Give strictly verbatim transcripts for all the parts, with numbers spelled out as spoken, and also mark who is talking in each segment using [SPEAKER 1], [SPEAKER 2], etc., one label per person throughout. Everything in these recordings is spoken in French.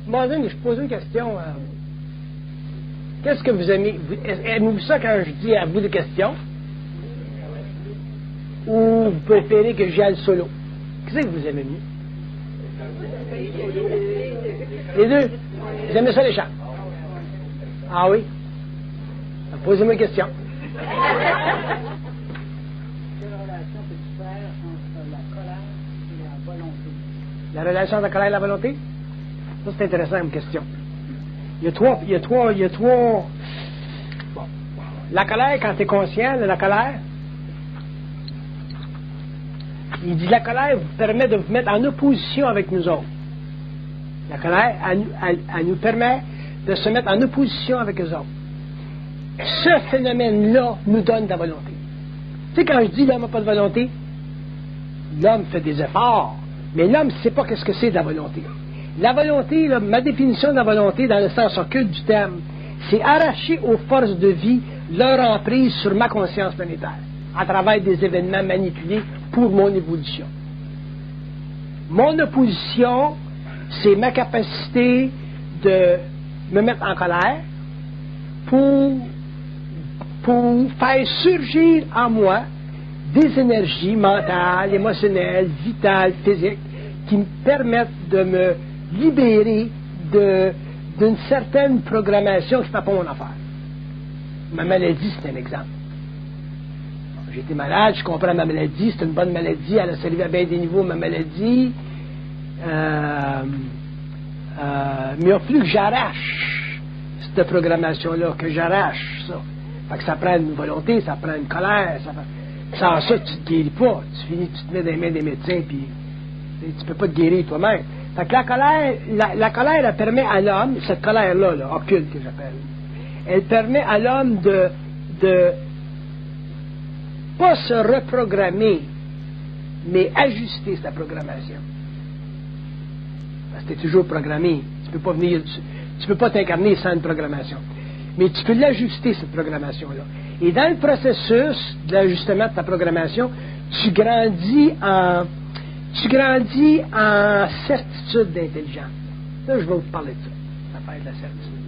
[SPEAKER 1] Bon, je pose une question. Euh, qu'est-ce que vous aimez? Vous, aimez-vous ça quand je dis à vous des questions? Ou vous préférez que j'y aille solo? Qu'est-ce que vous aimez mieux? Les deux? Vous aimez ça, les chants? Ah oui? Posez-moi une question.
[SPEAKER 2] Quelle relation peut-tu faire entre la colère et la volonté?
[SPEAKER 1] La relation entre la colère et la volonté? Ça, c'est intéressant comme question. Il y a trois... Il y a trois... Il y a trois... Bon. La colère, quand tu es conscient de la colère, il dit la colère vous permet de vous mettre en opposition avec nous autres. La colère, elle, elle, elle nous permet de se mettre en opposition avec eux autres. Ce phénomène-là nous donne de la volonté. Tu sais, quand je dis l'homme n'a pas de volonté, l'homme fait des efforts, mais l'homme ne sait pas qu'est-ce que c'est de la volonté. La volonté, là, ma définition de la volonté, dans le sens occulte du terme, c'est arracher aux forces de vie leur emprise sur ma conscience planétaire, à travers des événements manipulés pour mon évolution. Mon opposition, c'est ma capacité de me mettre en colère pour, pour faire surgir en moi des énergies mentales, émotionnelles, vitales, physiques, qui me permettent de me libérer de, d'une certaine programmation qui ne fait pas mon affaire. Ma maladie, c'est un exemple. Bon, j'ai été malade, je comprends ma maladie, c'est une bonne maladie, elle a servi à bien des niveaux, ma maladie. Euh, euh, mais il a fallu que j'arrache cette programmation-là, que j'arrache ça. Fait que ça prend une volonté, ça prend une colère, ça prend... sans ça, tu ne te guéris pas. Tu finis, tu te mets dans les mains des médecins, puis tu ne peux pas te guérir toi-même. Fait que la colère, la, la colère, elle permet à l'homme, cette colère-là, là, occulte que j'appelle, elle permet à l'homme de, de pas se reprogrammer, mais ajuster sa programmation. Parce que tu es toujours programmé. Tu peux pas venir, tu, tu peux pas t'incarner sans une programmation. Mais tu peux l'ajuster, cette programmation-là. Et dans le processus de l'ajustement de ta programmation, tu grandis en, tu grandis en certitude d'intelligence. Là, je vais vous parler de ça. L'affaire de la certitude.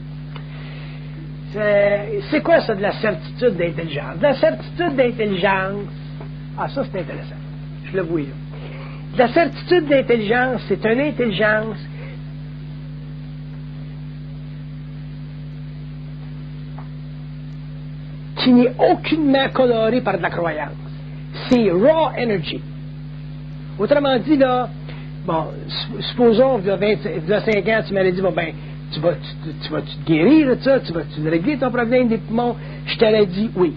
[SPEAKER 1] C'est, c'est quoi ça de la certitude d'intelligence? De la certitude d'intelligence, ah ça c'est intéressant, je le vois là. La certitude d'intelligence, c'est une intelligence qui n'est aucunement colorée par de la croyance. C'est raw energy. Autrement dit, là, bon, supposons, il y a vingt-cinq ans, tu m'avais dit, bon, ben, tu vas, tu, tu vas te guérir de ça, tu vas tu régler ton problème des poumons. Je t'aurais dit oui.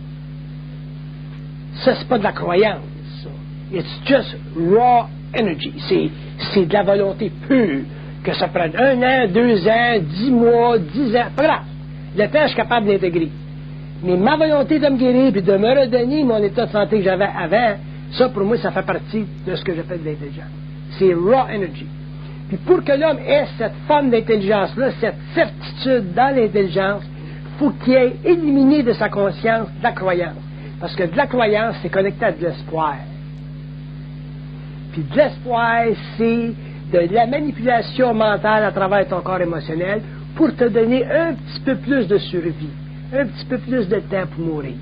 [SPEAKER 1] Ça, c'est pas de la croyance. Ça. It's just raw energy. C'est, c'est de la volonté pure. Que ça prenne un an, deux ans, dix mois, dix ans, pas grave. Le temps, je suis capable d'intégrer. Mais ma volonté de me guérir et de me redonner mon état de santé que j'avais avant, ça, pour moi, ça fait partie de ce que j'appelle de l'intelligence. C'est raw energy. Puis pour que l'homme ait cette forme d'intelligence-là, cette certitude dans l'intelligence, il faut qu'il ait éliminé de sa conscience de la croyance. Parce que de la croyance, c'est connecté à de l'espoir. Puis de l'espoir, c'est de la manipulation mentale à travers ton corps émotionnel pour te donner un petit peu plus de survie, un petit peu plus de temps pour mourir.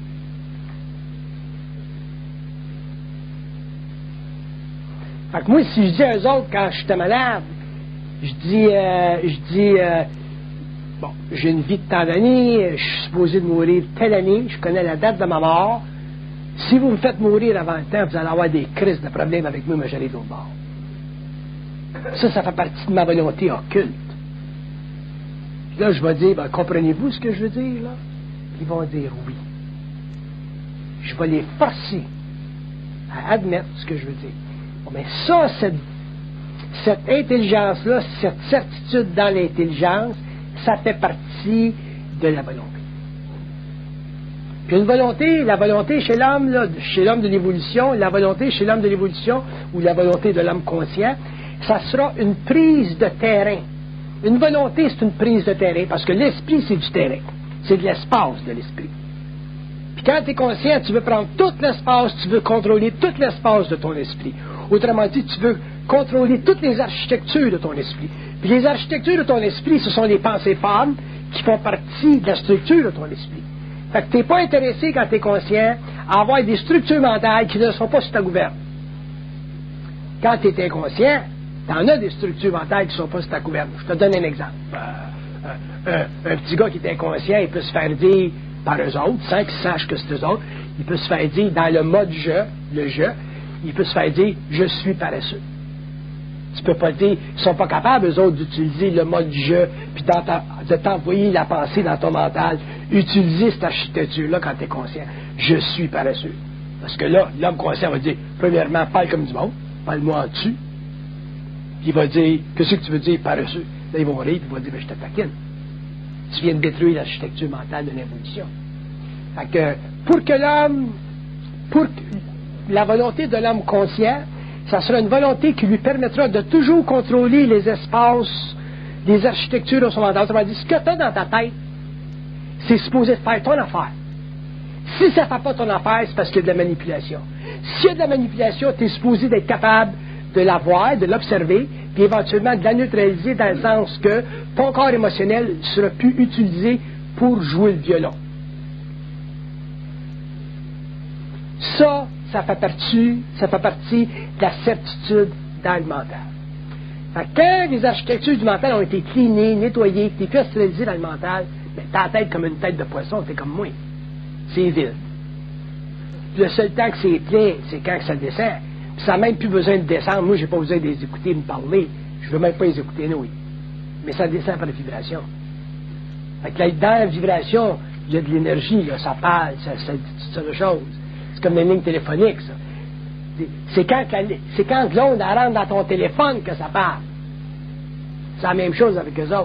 [SPEAKER 1] Fait que moi, si je dis à eux autres, quand j'étais malade, je dis, euh, je dis, euh, bon, j'ai une vie de tant d'années, je suis supposé de mourir telle année, je connais la date de ma mort. Si vous me faites mourir avant le temps, vous allez avoir des crises de problèmes avec moi, mais j'allais de l'autre bord. Ça, ça fait partie de ma volonté occulte. Puis là, je vais dire, ben, comprenez-vous ce que je veux dire, là? Ils vont dire oui. Je vais les forcer à admettre ce que je veux dire. Bon, mais ça, cette, cette intelligence-là, cette certitude dans l'intelligence, ça fait partie de la volonté. Puis une volonté, la volonté chez l'homme, là, chez l'homme de l'évolution, la volonté chez l'homme de l'évolution, ou la volonté de l'homme conscient, ça sera une prise de terrain. Une volonté, c'est une prise de terrain, parce que l'esprit, c'est du terrain. C'est de l'espace de l'esprit. Puis quand tu es conscient, tu veux prendre tout l'espace, tu veux contrôler tout l'espace de ton esprit. Autrement dit, tu veux contrôler toutes les architectures de ton esprit. Puis les architectures de ton esprit, ce sont les pensées femmes qui font partie de la structure de ton esprit. Fait que tu n'es pas intéressé, quand tu es conscient, à avoir des structures mentales qui ne sont pas sous ta gouverne. Quand tu es inconscient, tu en as des structures mentales qui ne sont pas sous ta gouverne. Je te donne un exemple. Euh, euh, un, un petit gars qui est inconscient, il peut se faire dire par eux autres, sans qu'ils sachent que c'est eux autres, il peut se faire dire dans le mode je, le je, il peut se faire dire je suis paresseux. Tu peux pas dire, ils sont pas capables, eux autres, d'utiliser le mode je, puis dans ta, de t'envoyer la pensée dans ton mental, utiliser cette architecture-là quand tu es conscient. Je suis paresseux. Parce que là, l'homme conscient va dire, premièrement, parle comme du monde, parle-moi en dessus. Puis il va dire, qu'est-ce que tu veux dire paresseux? Là, ils vont rire, puis il va dire, ben, je te taquine. Tu viens de détruire l'architecture mentale de l'évolution. Fait que, pour que l'homme, pour que la volonté de l'homme conscient, ça sera une volonté qui lui permettra de toujours contrôler les espaces, les architectures de son mental. Ça va dire, ce que tu as dans ta tête, c'est supposé faire ton affaire. Si ça ne fait pas ton affaire, c'est parce qu'il y a de la manipulation. S'il y a de la manipulation, tu es supposé d'être capable de la voir, de l'observer, puis éventuellement de la neutraliser dans le sens que ton corps émotionnel sera plus utilisé pour jouer le violon. Ça, ça fait partie, ça fait partie de la certitude dans le mental. Fait que quand les architectures du mental ont été cleanées, nettoyées, tu es plus astralisé dans le mental, mais ta tête comme une tête de poisson, t'es comme moi. C'est vide. Puis le seul temps que c'est plein, c'est quand que ça descend. Puis ça n'a même plus besoin de descendre. Moi, j'ai pas besoin de les écouter me parler. Je veux même pas les écouter, nous. Mais ça descend par la vibration. Fait que là, dans la vibration, il y a de l'énergie, là, ça parle, ça, ça dit toutes sortes de choses. C'est comme une ligne téléphonique, ça. C'est quand, c'est quand l'onde rentre dans ton téléphone que ça parle. C'est la même chose avec eux autres.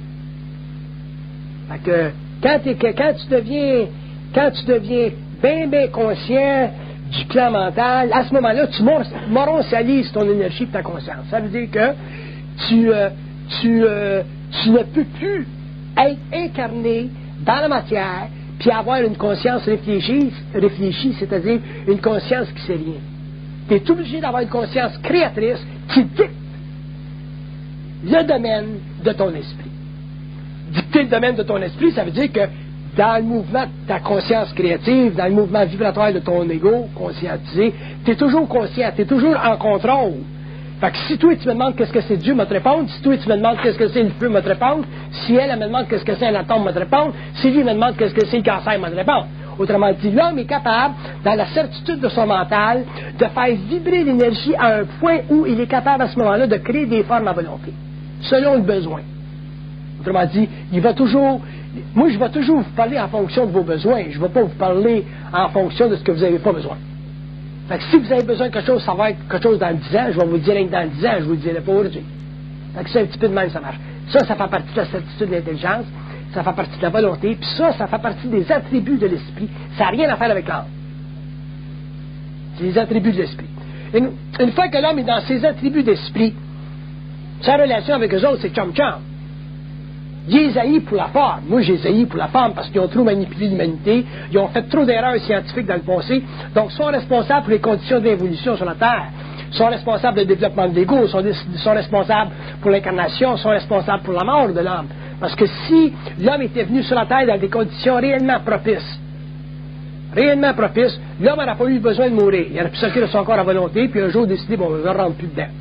[SPEAKER 1] Fait que quand, quand tu deviens quand tu deviens bien, bien conscient du plan mental, à ce moment-là, tu moronsalises ton énergie et ta conscience. Ça veut dire que tu, euh, tu, euh, tu ne peux plus être incarné dans la matière puis avoir une conscience réfléchie, réfléchie, c'est-à-dire une conscience qui sait rien. Tu es obligé d'avoir une conscience créatrice qui dicte le domaine de ton esprit. Dicter le domaine de ton esprit, ça veut dire que dans le mouvement de ta conscience créative, dans le mouvement vibratoire de ton ego conscientisé, tu es toujours conscient, tu es toujours en contrôle. Fait que si toi tu me demandes qu'est-ce que c'est Dieu, me te répondre. Si toi tu me demandes qu'est-ce que c'est le feu, me te répondre. Si elle, elle me demande qu'est-ce que c'est un atome, me te répondre. Si lui me demande qu'est-ce que c'est le cancer, me te répondre. Autrement dit, l'homme est capable, dans la certitude de son mental, de faire vibrer l'énergie à un point où il est capable à ce moment-là de créer des formes à volonté, selon le besoin. Autrement dit, il va toujours... Moi, je vais toujours vous parler en fonction de vos besoins. Je ne vais pas vous parler en fonction de ce que vous n'avez pas besoin. Fait que si vous avez besoin de quelque chose, ça va être quelque chose dans dix ans, je vais vous le dire rien que dans dix ans, je ne vous le dirai pas aujourd'hui. Fait que c'est un petit peu de même, ça marche. Ça, ça fait partie de la certitude de l'intelligence, ça fait partie de la volonté, puis ça, ça fait partie des attributs de l'esprit. Ça n'a rien à faire avec l'âme. C'est les attributs de l'esprit. Une, une fois que l'homme est dans ses attributs d'esprit, sa relation avec eux autres, c'est chum-chum. Il les haït pour la forme. Moi, je les haïs pour la forme parce qu'ils ont trop manipulé l'humanité. Ils ont fait trop d'erreurs scientifiques dans le passé. Donc, ils sont responsables pour les conditions de l'évolution sur la Terre. Ils sont responsables du développement de l'ego. Ils sont, sont responsables pour l'incarnation. Ils sont responsables pour la mort de l'homme. Parce que si l'homme était venu sur la Terre dans des conditions réellement propices, réellement propices, l'homme n'aurait pas eu besoin de mourir. Il aurait pu sortir de son corps à volonté, puis un jour décider, bon, je ne rentre plus dedans.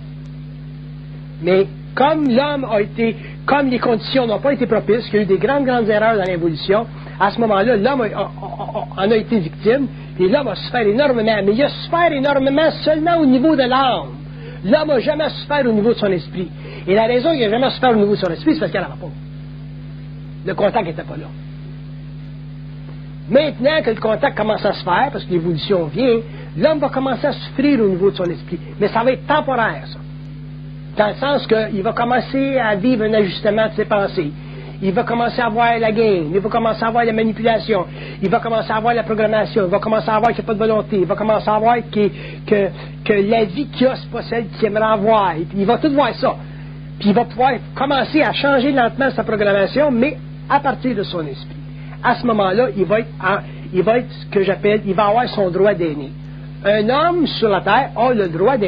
[SPEAKER 1] Mais, comme l'homme a été, comme les conditions n'ont pas été propices, qu'il y a eu des grandes, grandes erreurs dans l'évolution, à ce moment-là, l'homme a, a, a, en a été victime, et l'homme a souffert énormément. Mais il a souffert énormément seulement au niveau de l'âme. L'homme n'a jamais souffert au niveau de son esprit. Et la raison qu'il n'a jamais souffert au niveau de son esprit, c'est parce qu'il n'en avait pas. Le contact n'était pas là. Maintenant que le contact commence à se faire, parce que l'évolution vient, l'homme va commencer à souffrir au niveau de son esprit. Mais ça va être temporaire, ça. Dans le sens qu'il va commencer à vivre un ajustement de ses pensées. Il va commencer à avoir la game, il va commencer à avoir la manipulation, il va commencer à avoir la programmation, il va commencer à voir qu'il n'y a pas de volonté, il va commencer à voir que, que, que la vie qu'il a, ce n'est pas celle qu'il aimerait avoir. Et puis il va tout voir ça. Puis il va pouvoir commencer à changer lentement sa programmation, mais à partir de son esprit. À ce moment-là, il va être, en, il va être ce que j'appelle, il va avoir son droit d'aîné. Un homme sur la terre a le droit d'aîné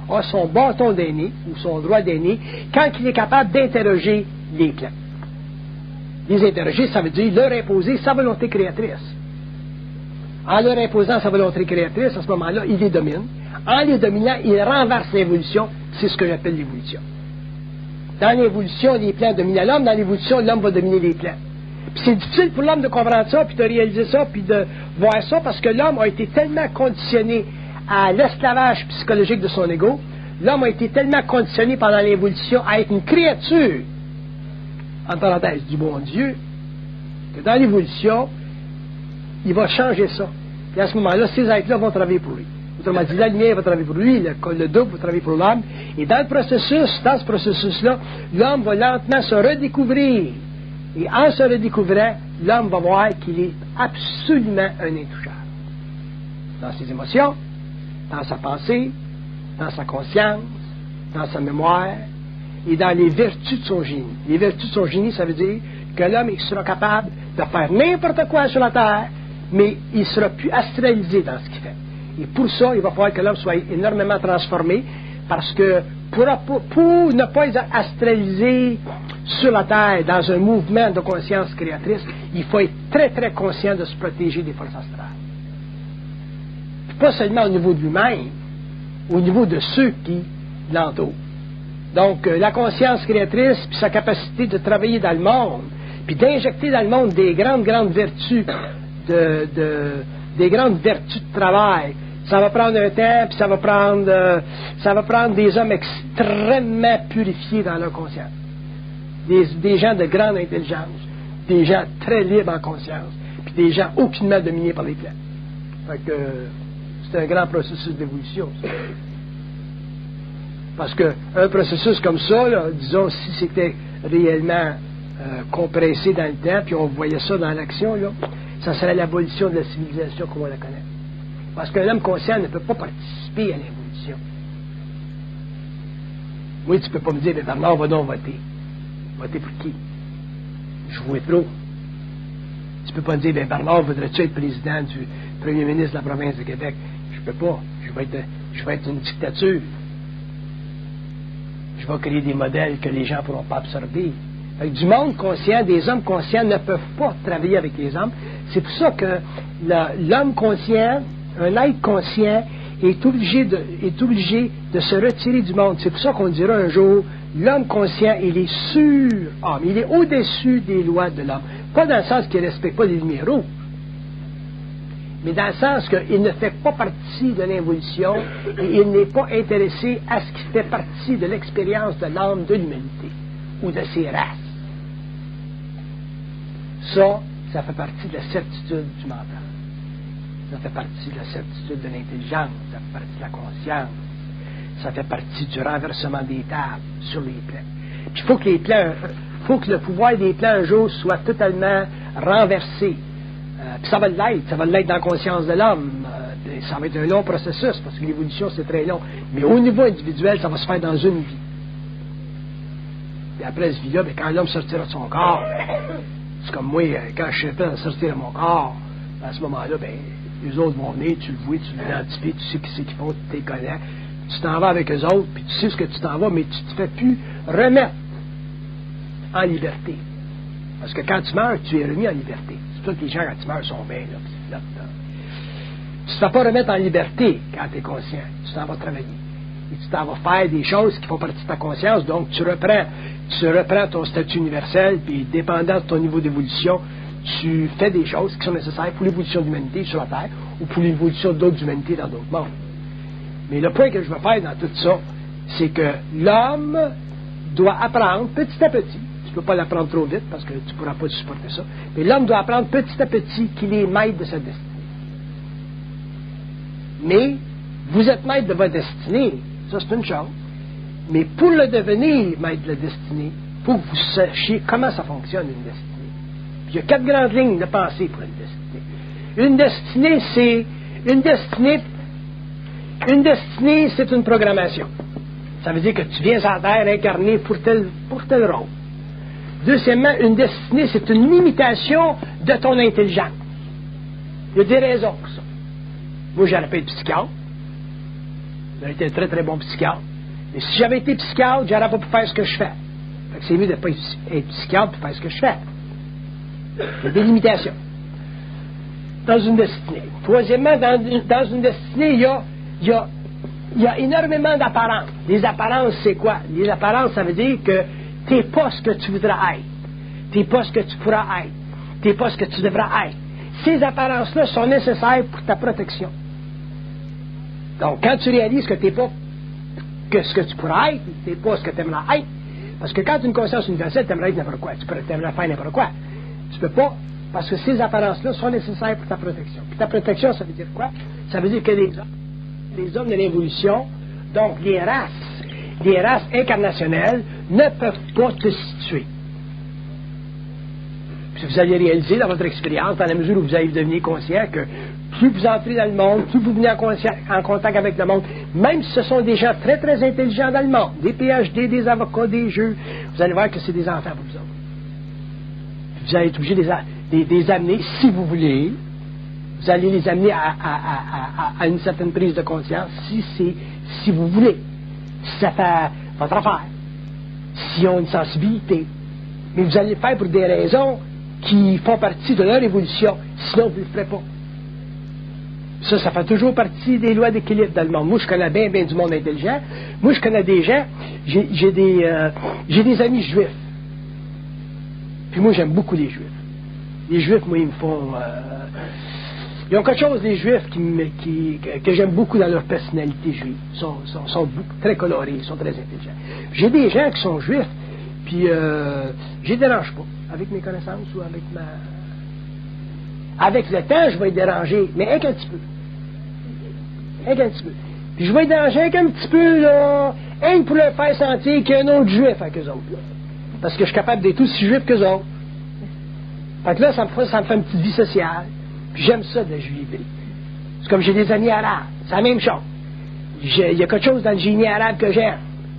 [SPEAKER 1] a son bâton d'aîné, ou son droit d'aîné, quand il est capable d'interroger les clans. Les interroger, ça veut dire leur imposer sa volonté créatrice. En leur imposant sa volonté créatrice, à ce moment-là, il les domine. En les dominant, il renverse l'évolution. C'est ce que j'appelle l'évolution. Dans l'évolution, les plants dominent l'homme. Dans l'évolution, l'homme va dominer les plants. Puis c'est difficile pour l'homme de comprendre ça, puis de réaliser ça, puis de voir ça, parce que l'homme a été tellement conditionné à l'esclavage psychologique de son ego. L'homme a été tellement conditionné pendant l'évolution à être une créature, en parenthèse, du bon Dieu, que dans l'évolution, il va changer ça. Et à ce moment-là, ces êtres-là vont travailler pour lui. Autrement dit, la lumière va travailler pour lui, le, le double va travailler pour l'homme. Et dans le processus, dans ce processus-là, l'homme va lentement se redécouvrir. Et en se redécouvrant, l'homme va voir qu'il est absolument un intouchable. Dans ses émotions, dans sa pensée, dans sa conscience, dans sa mémoire, et dans les vertus de son génie. Les vertus de son génie, ça veut dire que l'homme sera capable de faire n'importe quoi sur la terre, mais il ne sera plus astralisé dans ce qu'il fait. Et pour ça, il va falloir que l'homme soit énormément transformé, parce que pour, pour ne pas être astralisé sur la terre dans un mouvement de conscience créatrice, il faut être très très conscient de se protéger des forces astrales. Pas seulement au niveau de lui-même, au niveau de ceux qui l'entourent. Donc, euh, la conscience créatrice, puis sa capacité de travailler dans le monde, puis d'injecter dans le monde des grandes, grandes vertus, de, de, des grandes vertus de travail. Ça va prendre un temps, puis ça va prendre, euh, ça va prendre des hommes extrêmement purifiés dans leur conscience. Des, des gens de grande intelligence, des gens très libres en conscience, puis des gens aucunement dominés par les plans. Fait que euh, c'est un grand processus d'évolution, ça. Parce qu'un processus comme ça, là, disons, si c'était réellement euh, compressé dans le temps, puis on voyait ça dans l'action, là, ça serait l'abolition de la civilisation comme on la connaît. Parce qu'un homme conscient ne peut pas participer à l'évolution. Oui, tu ne peux pas me dire, mais Bernard, va donc voter. Voter pour qui? Je vois trop. Tu ne peux pas me dire, ben Bernard, voudrais-tu être président du premier ministre de la province de Québec? Je ne peux pas. Je vais être, je vais être une dictature. Je vais créer des modèles que les gens ne pourront pas absorber. Fait que du monde conscient, des hommes conscients ne peuvent pas travailler avec les hommes. C'est pour ça que le, l'homme conscient, un être conscient, est obligé, de, est obligé de se retirer du monde. C'est pour ça qu'on dira un jour, l'homme conscient, il est sur-homme. Il est au-dessus des lois de l'homme. Pas dans le sens qu'il ne respecte pas les lumières rouges, mais dans le sens qu'il ne fait pas partie de l'évolution et il n'est pas intéressé à ce qui fait partie de l'expérience de l'âme de l'humanité ou de ses races. Ça, ça fait partie de la certitude du mental. Ça fait partie de la certitude de l'intelligence, ça fait partie de la conscience, ça fait partie du renversement des tables sur les plans. Puis il faut que les plans, faut que le pouvoir des plans un jour soit totalement renversé. Euh, puis ça va l'être, ça va l'être dans la conscience de l'homme. Euh, ça va être un long processus, parce que l'évolution, c'est très long. Mais au niveau individuel, ça va se faire dans une vie. Et après cette vie-là, bien, quand l'homme sortira de son corps, c'est comme moi, quand je suis prêt à sortir de mon corps, à ce moment-là, bien, les autres vont venir, tu le vois, tu l'identifies, tu sais qui c'est qu'ils font, tu les connais. Tu t'en vas avec eux autres, puis tu sais ce que tu t'en vas, mais tu ne te fais plus remettre en liberté. Parce que quand tu meurs, tu es remis en liberté. C'est pour ça que les gens, quand tu meurs, sont bien, là, c'est là, là. Tu ne te fais pas remettre en liberté quand tu es conscient. Tu t'en vas travailler. Et tu t'en vas faire des choses qui font partie de ta conscience, donc tu reprends, tu reprends ton statut universel, puis dépendant de ton niveau d'évolution, tu fais des choses qui sont nécessaires pour l'évolution de l'humanité sur la Terre, ou pour l'évolution d'autres humanités dans d'autres mondes. Mais le point que je veux faire dans tout ça, c'est que l'homme doit apprendre petit à petit. Tu ne peux pas l'apprendre trop vite parce que tu ne pourras pas supporter ça. Mais l'homme doit apprendre petit à petit qu'il est maître de sa destinée. Mais vous êtes maître de votre destinée, ça c'est une chose. Mais pour le devenir maître de la destinée, il faut que vous sachiez comment ça fonctionne une destinée. Puis il y a quatre grandes lignes de pensée pour une destinée. Une destinée, c'est une destinée. Une destinée, c'est une programmation. Ça veut dire que tu viens sur la Terre incarné pour tel, pour tel rôle. Deuxièmement, une destinée, c'est une limitation de ton intelligence. Il y a des raisons pour ça. Moi, j'aurais pas été psychiatre. J'ai été un très très bon psychiatre. Mais si j'avais été psychiatre, j'aurais pas pu faire ce que je fais. Fait que c'est mieux de ne pas être psychiatre pour faire ce que je fais. Il y a des limitations. Dans une destinée. Troisièmement, dans, dans une destinée, il y a, il y a, il y a énormément d'apparences. Les apparences, c'est quoi? Les apparences, ça veut dire que tu n'es pas ce que tu voudras être. Tu n'es pas ce que tu pourras être. Tu n'es pas ce que tu devras être. Ces apparences-là sont nécessaires pour ta protection. Donc, quand tu réalises que tu n'es pas que ce que tu pourras être, tu n'es pas ce que tu aimeras être, parce que quand tu as une conscience universelle, tu aimerais être n'importe quoi. Tu pourrais aimerais faire n'importe quoi. Tu peux pas, parce que ces apparences-là sont nécessaires pour ta protection. Puis ta protection, ça veut dire quoi? Ça veut dire que les hommes, les hommes de l'évolution, donc les races, les races incarnationnelles, ne peuvent pas te situer. Puis vous allez réaliser dans votre expérience, dans la mesure où vous allez devenir conscient que plus vous entrez dans le monde, plus vous venez en, en contact avec le monde, même si ce sont des gens très très intelligents dans le monde, des P H D, des avocats, des juges, vous allez voir que c'est des enfants pour vous autres. Vous allez être obligé de les, les, les amener, si vous voulez, vous allez les amener à, à, à, à, à une certaine prise de conscience, si c'est, si vous voulez, si ça fait votre affaire, s'ils ont une sensibilité. Mais vous allez le faire pour des raisons qui font partie de leur évolution, sinon vous ne le ferez pas. Ça, ça fait toujours partie des lois d'équilibre dans le monde. Moi, je connais bien, bien du monde intelligent. Moi, je connais des gens, j'ai, j'ai, des, euh, j'ai des amis juifs. Puis moi, j'aime beaucoup les juifs. Les juifs, moi, ils me font... Euh, ils ont quelque chose, les juifs, qui, qui, que j'aime beaucoup dans leur personnalité juive. Ils sont, sont, sont beaucoup, très colorés, ils sont très intelligents. J'ai des gens qui sont juifs, puis euh, je les dérange pas, avec mes connaissances ou avec ma... Avec le temps, je vais être dérangé, mais avec un petit peu. Avec un petit peu. Puis je vais être dérangé avec un petit peu, là, rien pour leur faire sentir qu'il y a un autre juif avec eux autres, là. Parce que je suis capable d'être aussi juif qu'eux autres. Fait que là, ça me fait, ça me fait une petite vie sociale. Puis j'aime ça de la juivité. C'est comme j'ai des amis arabes. C'est la même chose. J'ai, il y a quelque chose dans le génie arabe que j'aime.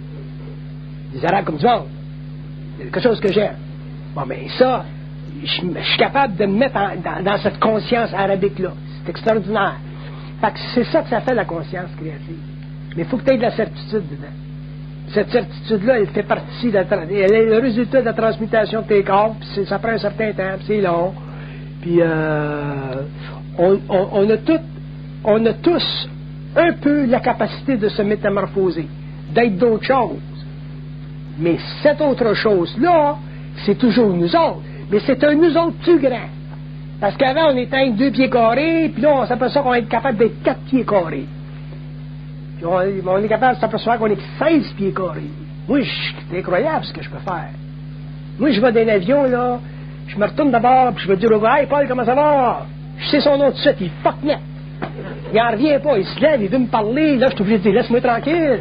[SPEAKER 1] Les arabes comme du monde. Il y a quelque chose que j'aime. Bon, mais ça, je, je suis capable de me mettre en, dans, dans cette conscience arabique-là. C'est extraordinaire. Fait que c'est ça que ça fait la conscience créative. Mais il faut que tu aies de la certitude dedans. Cette certitude-là, elle fait partie, de la, elle est le résultat de la transmutation de tes corps, puis ça prend un certain temps, puis c'est long. Puis euh, on, on, on, a tout, on a tous un peu la capacité de se métamorphoser, d'être d'autres choses. Mais cette autre chose-là, c'est toujours nous autres. Mais c'est un nous autres plus grand. Parce qu'avant, on était avec deux pieds carrés, puis là, on s'aperçoit qu'on est capable d'être quatre pieds carrés. Puis on, on est capable de s'apercevoir qu'on est seize pieds carrés. Moi, c'est incroyable ce que je peux faire. Moi, je vais dans un avion, là, je me retourne d'abord, puis je vais dire au gars, hey Paul, comment ça va? Je sais son nom tout de suite, il fuck net. Il n'en revient pas, il se lève, il veut me parler, là, je suis obligé de dire, laisse-moi tranquille.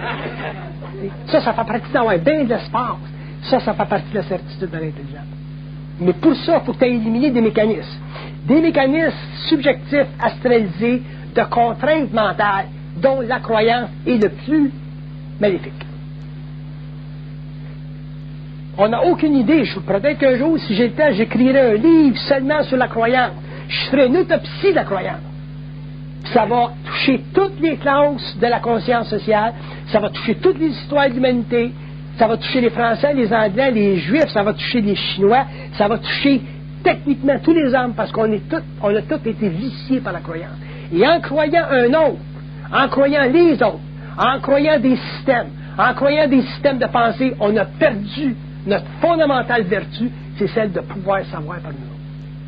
[SPEAKER 1] Ça, ça fait partie d'avoir bien de l'espace. Ça, ça fait partie de la certitude de l'intelligence. Mais pour ça, il faut que tu aies éliminé des mécanismes. Des mécanismes subjectifs, astralisés, de contraintes mentales, dont la croyance est le plus maléfique. On n'a aucune idée. Peut-être qu'un jour, si j'ai le temps, j'écrirai un livre seulement sur la croyance. Je ferai une autopsie de la croyance. Puis ça va toucher toutes les classes de la conscience sociale. Ça va toucher toutes les histoires de l'humanité. Ça va toucher les Français, les Anglais, les Juifs. Ça va toucher les Chinois. Ça va toucher techniquement tous les hommes parce qu'on est tous, on a tous été viciés par la croyance. Et en croyant un autre, en croyant les autres, en croyant des systèmes, en croyant des systèmes de pensée, on a perdu notre fondamentale vertu, c'est celle de pouvoir savoir par nous autres.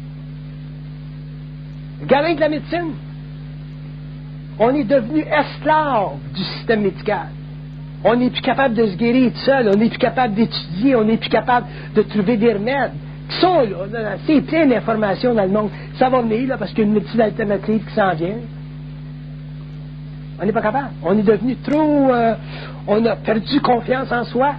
[SPEAKER 1] Galin de la médecine, on est devenu esclave du système médical. On n'est plus capable de se guérir tout seul, on n'est plus capable d'étudier, on n'est plus capable de trouver des remèdes. Qui sont là, là c'est plein d'informations dans le monde. Ça va venir, là, parce qu'il y a une médecine alternative qui s'en vient. On n'est pas capable. On est devenu trop... Euh, on a perdu confiance en soi.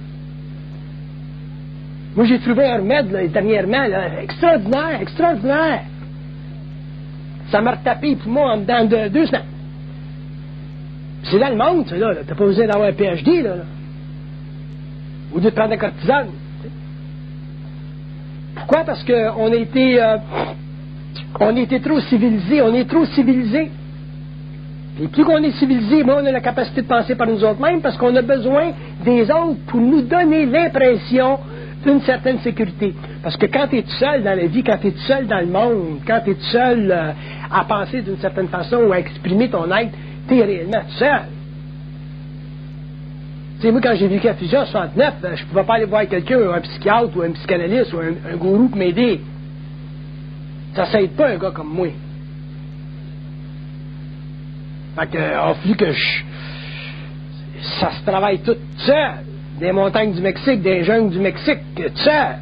[SPEAKER 1] Moi, j'ai trouvé un remède, là, dernièrement, là, extraordinaire, extraordinaire. Ça m'a retapé pour moi en dedans de deux semaines. C'est dans le monde, ça, là. T'as pas besoin d'avoir un P H D, là. là. Ou de prendre la cortisone. T'sais. Pourquoi? Parce qu'on a été... Euh, on a été trop civilisés. On est trop civilisés. Et plus qu'on est civilisé, moins on a la capacité de penser par nous autres mêmes, parce qu'on a besoin des autres pour nous donner l'impression d'une certaine sécurité. Parce que quand tu es tout seul dans la vie, quand tu es tout seul dans le monde, quand tu es tout seul euh, à penser d'une certaine façon ou à exprimer ton être, tu es réellement tout seul. Tu sais, moi, quand j'ai vécu à Fusion en soixante-neuf, euh, je ne pouvais pas aller voir quelqu'un, un psychiatre ou un psychanalyste ou un, un gourou pour m'aider. Ça ne s'aide pas un gars comme moi. Fait que, euh, il a fallu que je... Ça se travaille tout seul. Des montagnes du Mexique, des jungles du Mexique, tout seul.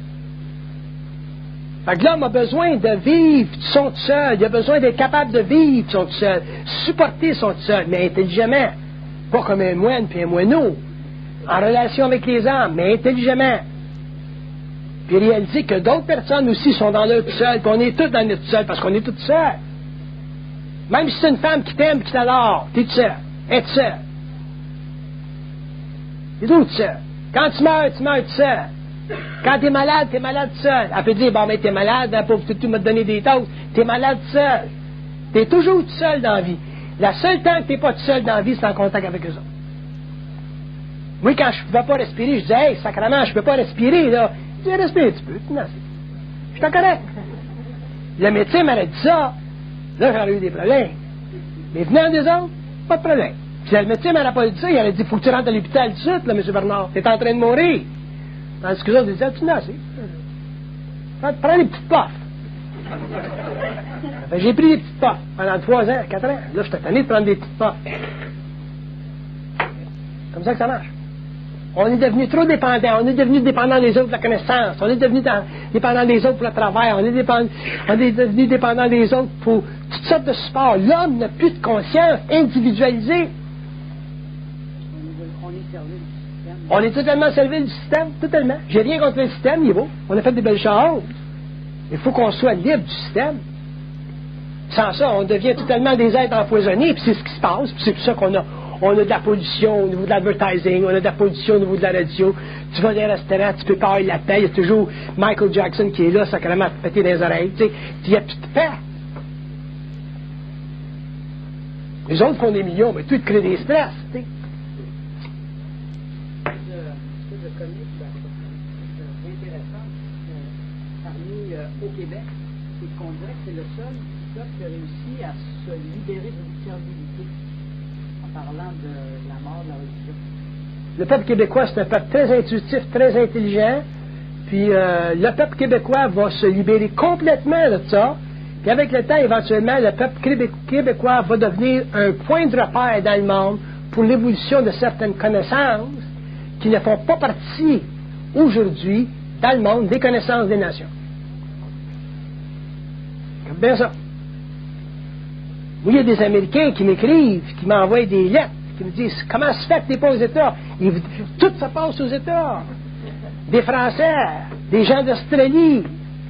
[SPEAKER 1] Fait que l'homme a besoin de vivre son tout seul. Il a besoin d'être capable de vivre son tout seul. Supporter son tout seul, mais intelligemment. Pas comme un moine puis un moineau. En relation avec les hommes, mais intelligemment. Puis réaliser que d'autres personnes aussi sont dans leur tout seul, qu'on est tous dans notre tout seul, parce qu'on est tous seuls. Même si c'est une femme qui t'aime et qui t'adore, t'es tout seul. Elle est tout seul. T'es tout seul. Quand tu meurs, tu meurs tout seul. Quand t'es malade, t'es malade tout seul. Elle peut dire, bon, mais t'es malade, hein, pauvre toutou m'a donné des toasts. T'es malade tout seul. T'es toujours tout seul dans la vie. La seule temps que t'es pas tout seul dans la vie, c'est en contact avec eux autres. Moi, quand je ne pouvais pas respirer, je disais, hey, sacrément, je ne peux pas respirer, là. Je disais, respire un petit peu. Non, je t'en connais. Le médecin m'aurait dit ça. Là, j'aurais eu des problèmes. Mais venant des autres, pas de problème. Si le médecin m'aurait pas dit ça, il aurait dit, il faut que tu rentres à l'hôpital tout de suite, là, M. Bernard. T'es en train de mourir. Tandis que les autres disaient, tu n'as assez. Prends des petites puffs. Enfin, j'ai pris des petites puffs pendant trois ans, quatre ans. Là, je t'ai tanné de prendre des petites puffs. Comme ça que ça marche. On est devenu trop dépendants. On est devenu dépendants des autres pour la connaissance. On est devenu dépendants des autres pour le travail. On est, dépend, on est devenu dépendants des autres pour toutes sortes de supports. L'homme n'a plus de conscience individualisée.
[SPEAKER 2] On est servi du système.
[SPEAKER 1] On est totalement servi du système, totalement. J'ai rien contre le système, il est beau. On a fait des belles choses. Il faut qu'on soit libre du système. Sans ça, on devient totalement des êtres empoisonnés, puis c'est ce qui se passe, puis c'est pour ça qu'on a, on a de la pollution au niveau de l'advertising, on a de la pollution au niveau de la radio. Tu vas dans un restaurant, tu peux payer la paix, il y a toujours Michael Jackson qui est là, sacrément, à te péter dans les oreilles, tu sais, puis il n'y a plus de paix. Les autres font des millions, mais tout te crée des stress, tu sais.
[SPEAKER 2] Ce que je connais, c'est intéressant, euh, parmi euh, au Québec, c'est qu'on dirait que c'est le seul peuple qui a réussi à se libérer d'une servilité en parlant de la mort de la religion.
[SPEAKER 1] Le peuple québécois, c'est un peuple très intuitif, très intelligent, puis euh, le peuple québécois va se libérer complètement de ça, puis avec le temps, éventuellement, le peuple québé- québécois va devenir un point de repère dans le monde pour l'évolution de certaines connaissances qui ne font pas partie aujourd'hui dans le monde des connaissances des nations. Comme bien ça. Moi, il y a des Américains qui m'écrivent, qui m'envoient des lettres, qui me disent « Comment se fait que tu n'es pas aux États? » Tout se passe aux États. Des Français, des gens d'Australie.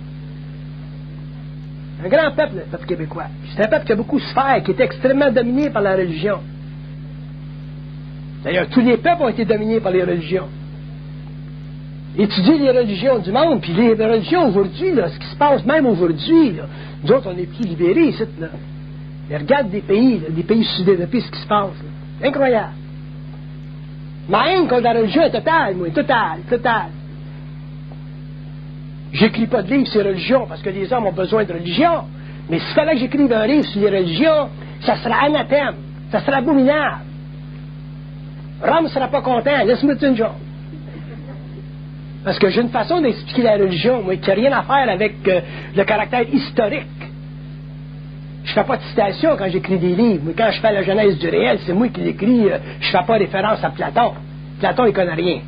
[SPEAKER 1] Un grand peuple, le peuple québécois. C'est un peuple qui a beaucoup souffert, qui est extrêmement dominé par la religion. D'ailleurs, tous les peuples ont été dominés par les religions. Étudiez les religions du monde, puis les religions aujourd'hui, là, ce qui se passe même aujourd'hui, là, nous autres, on est plus libérés ici, là. Mais regarde des pays, là, des pays sous-développés, ce qui se passe, là. Incroyable. Ma haine contre la religion est totale, moi, totale, totale. J'écris pas de livre sur les religions parce que les hommes ont besoin de religion. Mais s'il fallait que j'écrive un livre sur les religions, ça sera anathème, ça sera abominable. Rome ne sera pas content, laisse-moi dire une chose. Parce que j'ai une façon d'expliquer la religion, moi, qui n'a rien à faire avec euh, le caractère historique. Je ne fais pas de citation quand j'écris des livres. Mais quand je fais la genèse du réel, c'est moi qui l'écris. Euh, je ne fais pas référence à Platon. Platon, il ne connaît rien.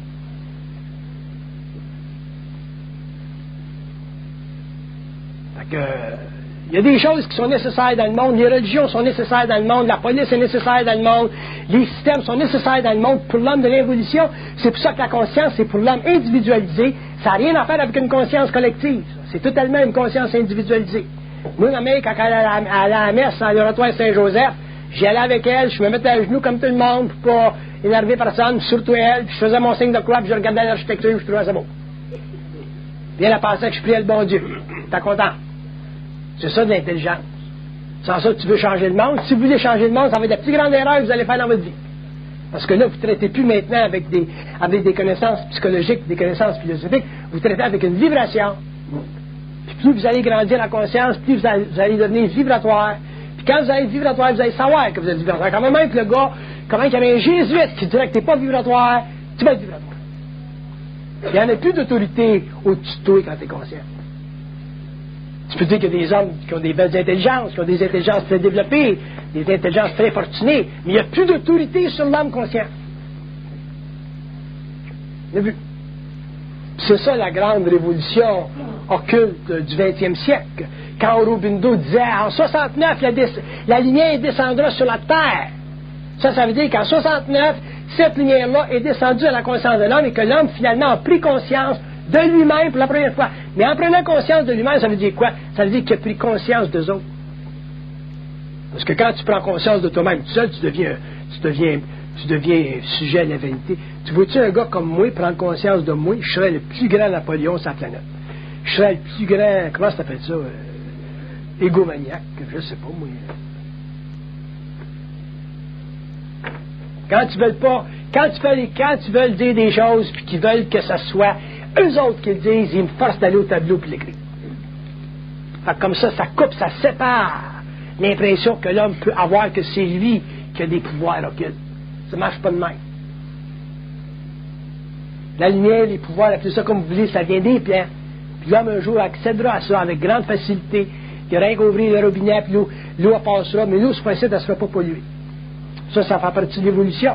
[SPEAKER 1] Fait que, il y a des choses qui sont nécessaires dans le monde. Les religions sont nécessaires dans le monde. La police est nécessaire dans le monde. Les systèmes sont nécessaires dans le monde pour l'homme de l'évolution. C'est pour ça que la conscience, c'est pour l'homme individualisé. Ça n'a rien à faire avec une conscience collective. C'est totalement une conscience individualisée. Moi, ma mère, quand elle allait à la messe à l'oratoire Saint-Joseph, j'y allais avec elle, je me mettais à genoux comme tout le monde pour pas énerver personne, surtout elle, puis je faisais mon signe de croix, puis je regardais l'architecture, puis je trouvais ça beau. Puis elle a pensé que je priais le bon Dieu. T'es content? C'est ça de l'intelligence. Sans ça, tu veux changer le monde. Si vous voulez changer le monde, ça va être la plus grande erreur que vous allez faire dans votre vie. Parce que là, vous ne traitez plus maintenant avec des, avec des connaissances psychologiques, des connaissances philosophiques, vous traitez avec une vibration. Puis plus vous allez grandir en conscience, plus vous allez, vous allez devenir vibratoire. Puis quand vous allez être vibratoire, vous allez savoir que vous êtes vibratoire. Quand même que le gars, comment il y avait un jésuite qui dirait que tu n'es pas vibratoire, tu vas être vibratoire. Il n'y en a plus d'autorité au-dessus de toi quand tu es conscient. Tu peux dire qu'il y a des hommes qui ont des belles intelligences, qui ont des intelligences très développées, des intelligences très fortunées, mais il n'y a plus d'autorité sur l'âme consciente. Vous avez vu? C'est ça la grande révolution occulte du vingtième siècle. Quand Aurobindo disait en soixante-neuf, la, dé- la lumière descendra sur la terre. Ça, ça veut dire qu'en soixante-neuf, cette lumière-là est descendue à la conscience de l'homme et que l'homme, finalement, a pris conscience de lui-même pour la première fois. Mais en prenant conscience de lui-même, ça veut dire quoi? Ça veut dire qu'il a pris conscience d'eux autres. Parce que quand tu prends conscience de toi-même tout seul, tu deviens, tu deviens, tu deviens sujet à la vanité. Tu vois-tu un gars comme moi prendre conscience de moi? Je serais le plus grand Napoléon sur la planète. Je serais le plus grand, comment ça s'appelle ça? Euh, égomaniaque, je sais pas, moi. Quand tu veux pas, quand tu veux, quand tu veux dire des choses puis qu'ils veulent que ça soit eux autres qui le disent, ils me forcent d'aller au tableau puis l'écrire. Fait que comme ça, ça coupe, ça sépare l'impression que l'homme peut avoir que c'est lui qui a des pouvoirs occultes. Ça marche pas de même. La lumière, les pouvoirs, appelez ça comme vous voulez, ça vient des plans. Puis l'homme un jour accédera à ça avec grande facilité. Il n'y a rien qu'à ouvrir le robinet, puis l'eau, l'eau passera, mais l'eau, ce point-ci, elle ne se fait pas polluer. Ça, ça fait partie de l'évolution.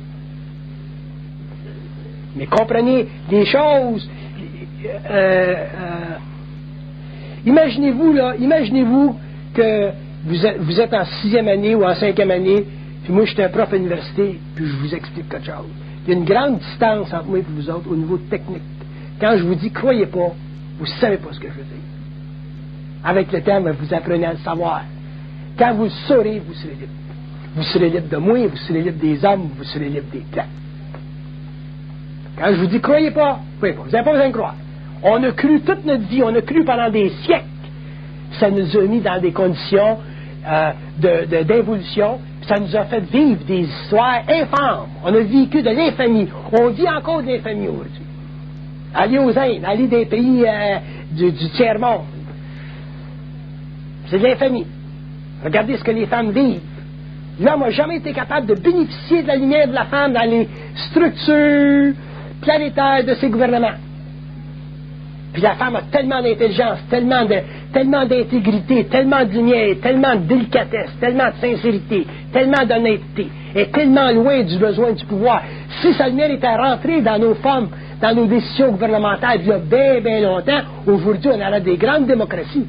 [SPEAKER 1] Mais comprenez les choses. Euh, euh, imaginez-vous, là, imaginez-vous que vous êtes, vous êtes en sixième année ou en cinquième année, puis moi, je suis un prof à l'université, puis je vous explique quelque chose. Il y a une grande distance entre moi et vous autres au niveau technique. Quand je vous dis, croyez pas, vous ne savez pas ce que je veux dire. Avec le temps, vous apprenez à le savoir. Quand vous le saurez, vous serez libre. Vous serez libre de moi, vous serez libre des hommes, vous serez libre des plans. Quand je vous dis, croyez pas, croyez pas, vous n'avez pas besoin de croire. On a cru toute notre vie, on a cru pendant des siècles. Ça nous a mis dans des conditions euh, de, de, d'évolution, ça nous a fait vivre des histoires infâmes. On a vécu de l'infamie. On vit encore de l'infamie aujourd'hui. Allez aux Indes, allez des pays euh, du, du tiers-monde. C'est de l'infamie. Regardez ce que les femmes vivent. L'homme n'a jamais été capable de bénéficier de la lumière de la femme dans les structures planétaires de ses gouvernements. Puis la femme a tellement d'intelligence, tellement, de, tellement d'intégrité, tellement de lumière, tellement de délicatesse, tellement de sincérité, tellement d'honnêteté, et tellement loin du besoin du pouvoir. Si sa lumière était rentrée dans nos femmes, dans nos décisions gouvernementales, il y a bien, bien longtemps, aujourd'hui, on aurait des grandes démocraties.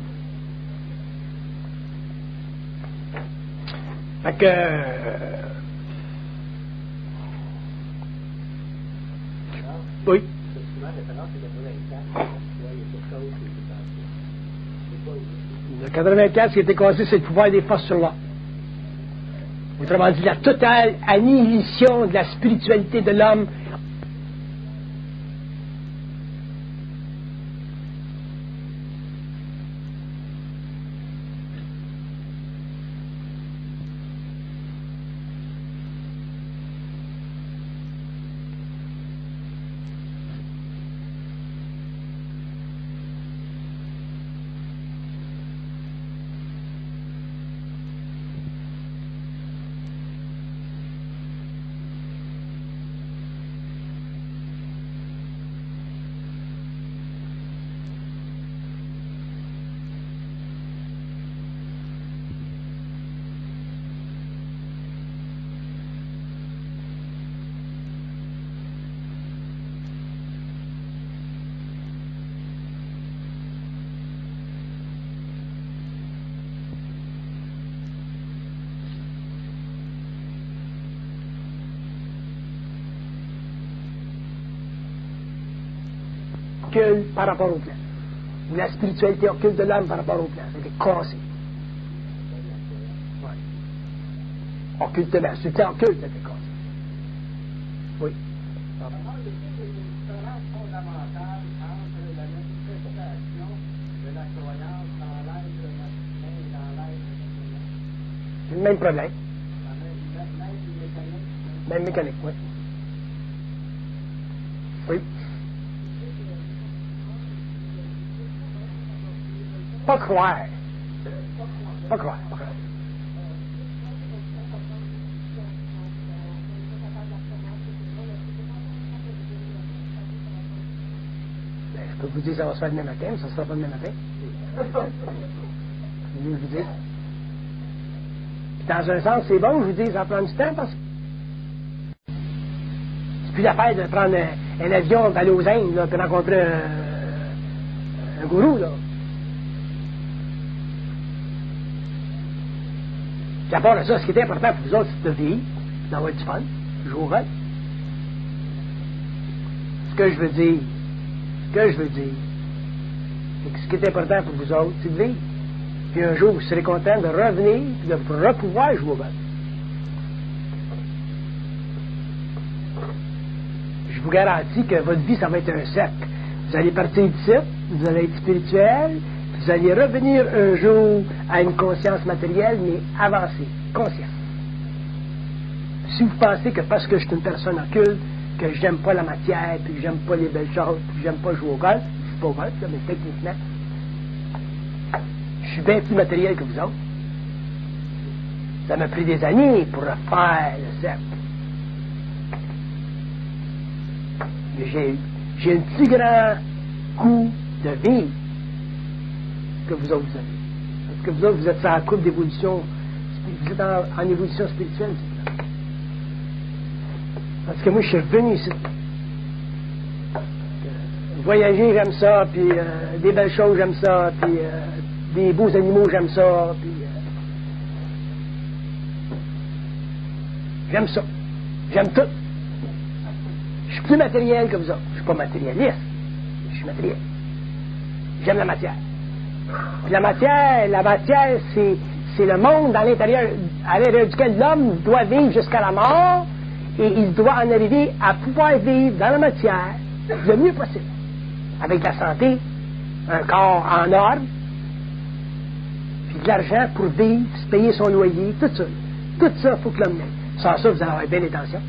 [SPEAKER 1] Fait que... Euh, oui. Le quatre-vingt-quatre, ce qui était cassé, c'est le pouvoir des forces sur l'homme. Autrement dit, la totale annihilation de la spiritualité de l'homme. Occulte par rapport au plan. Ou la spiritualité occulte de l'homme par rapport au plan. C'est cassé. Ouais. Occultement. C'est occulte, c'est cassé. Oui.
[SPEAKER 2] Alors, il y a une différence fondamentale entre la manifestation de la croyance dans l'être masculin et dans l'être féminin.
[SPEAKER 1] C'est le même problème. Même mécanique, oui. Oui. Pas croire. Pas croire. Pas croire. Ben, je peux vous dire que ça va se faire demain matin, mais ça ne sera pas demain matin. Je vais vous dire. Puis dans un sens, c'est bon, je vous dis, ça prend du temps parce que c'est plus l'affaire de prendre un, un avion, d'aller aux Indes, là, puis rencontrer un, un gourou, là. Puis à part de ça, ce qui est important pour vous autres, c'est de vivre, d'avoir du fun, jouer au golf. Ce que je veux dire, ce que je veux dire, c'est que ce qui est important pour vous autres, c'est de vivre. Puis un jour, vous serez content de revenir, puis de repouvoir jouer au golf. Je vous garantis que votre vie, ça va être un cercle. Vous allez partir d'ici, vous allez être spirituel, vous allez revenir un jour à une conscience matérielle, mais avancée, consciente. Si vous pensez que parce que je suis une personne occulte, que j'aime pas la matière, puis que j'aime pas les belles choses, puis que j'aime pas jouer au golf, je suis pas au golf, là, mais techniquement, je suis bien plus matériel que vous autres. Ça m'a pris des années pour refaire le cercle. Mais j'ai, j'ai un plus grand coup de vie que vous autres vous avez. Parce que vous autres, vous êtes sur la courbe d'évolution, vous êtes en, en évolution spirituelle. Parce que moi, je suis revenu ici. Voyager, j'aime ça, puis euh, des belles choses, j'aime ça, puis euh, des beaux animaux, j'aime ça, puis euh, j'aime ça. J'aime tout. Je suis plus matériel que vous autres. Je suis pas matérialiste. Je suis matériel. J'aime la matière. Puis la matière, la matière, c'est, c'est le monde dans l'intérieur, à l'intérieur duquel l'homme doit vivre jusqu'à la mort, et il doit en arriver à pouvoir vivre dans la matière le mieux possible. Avec la santé, un corps en ordre, puis de l'argent pour vivre, se payer son loyer, tout ça. Tout ça, il faut que l'homme ait. Sans ça, vous allez avoir bien attention.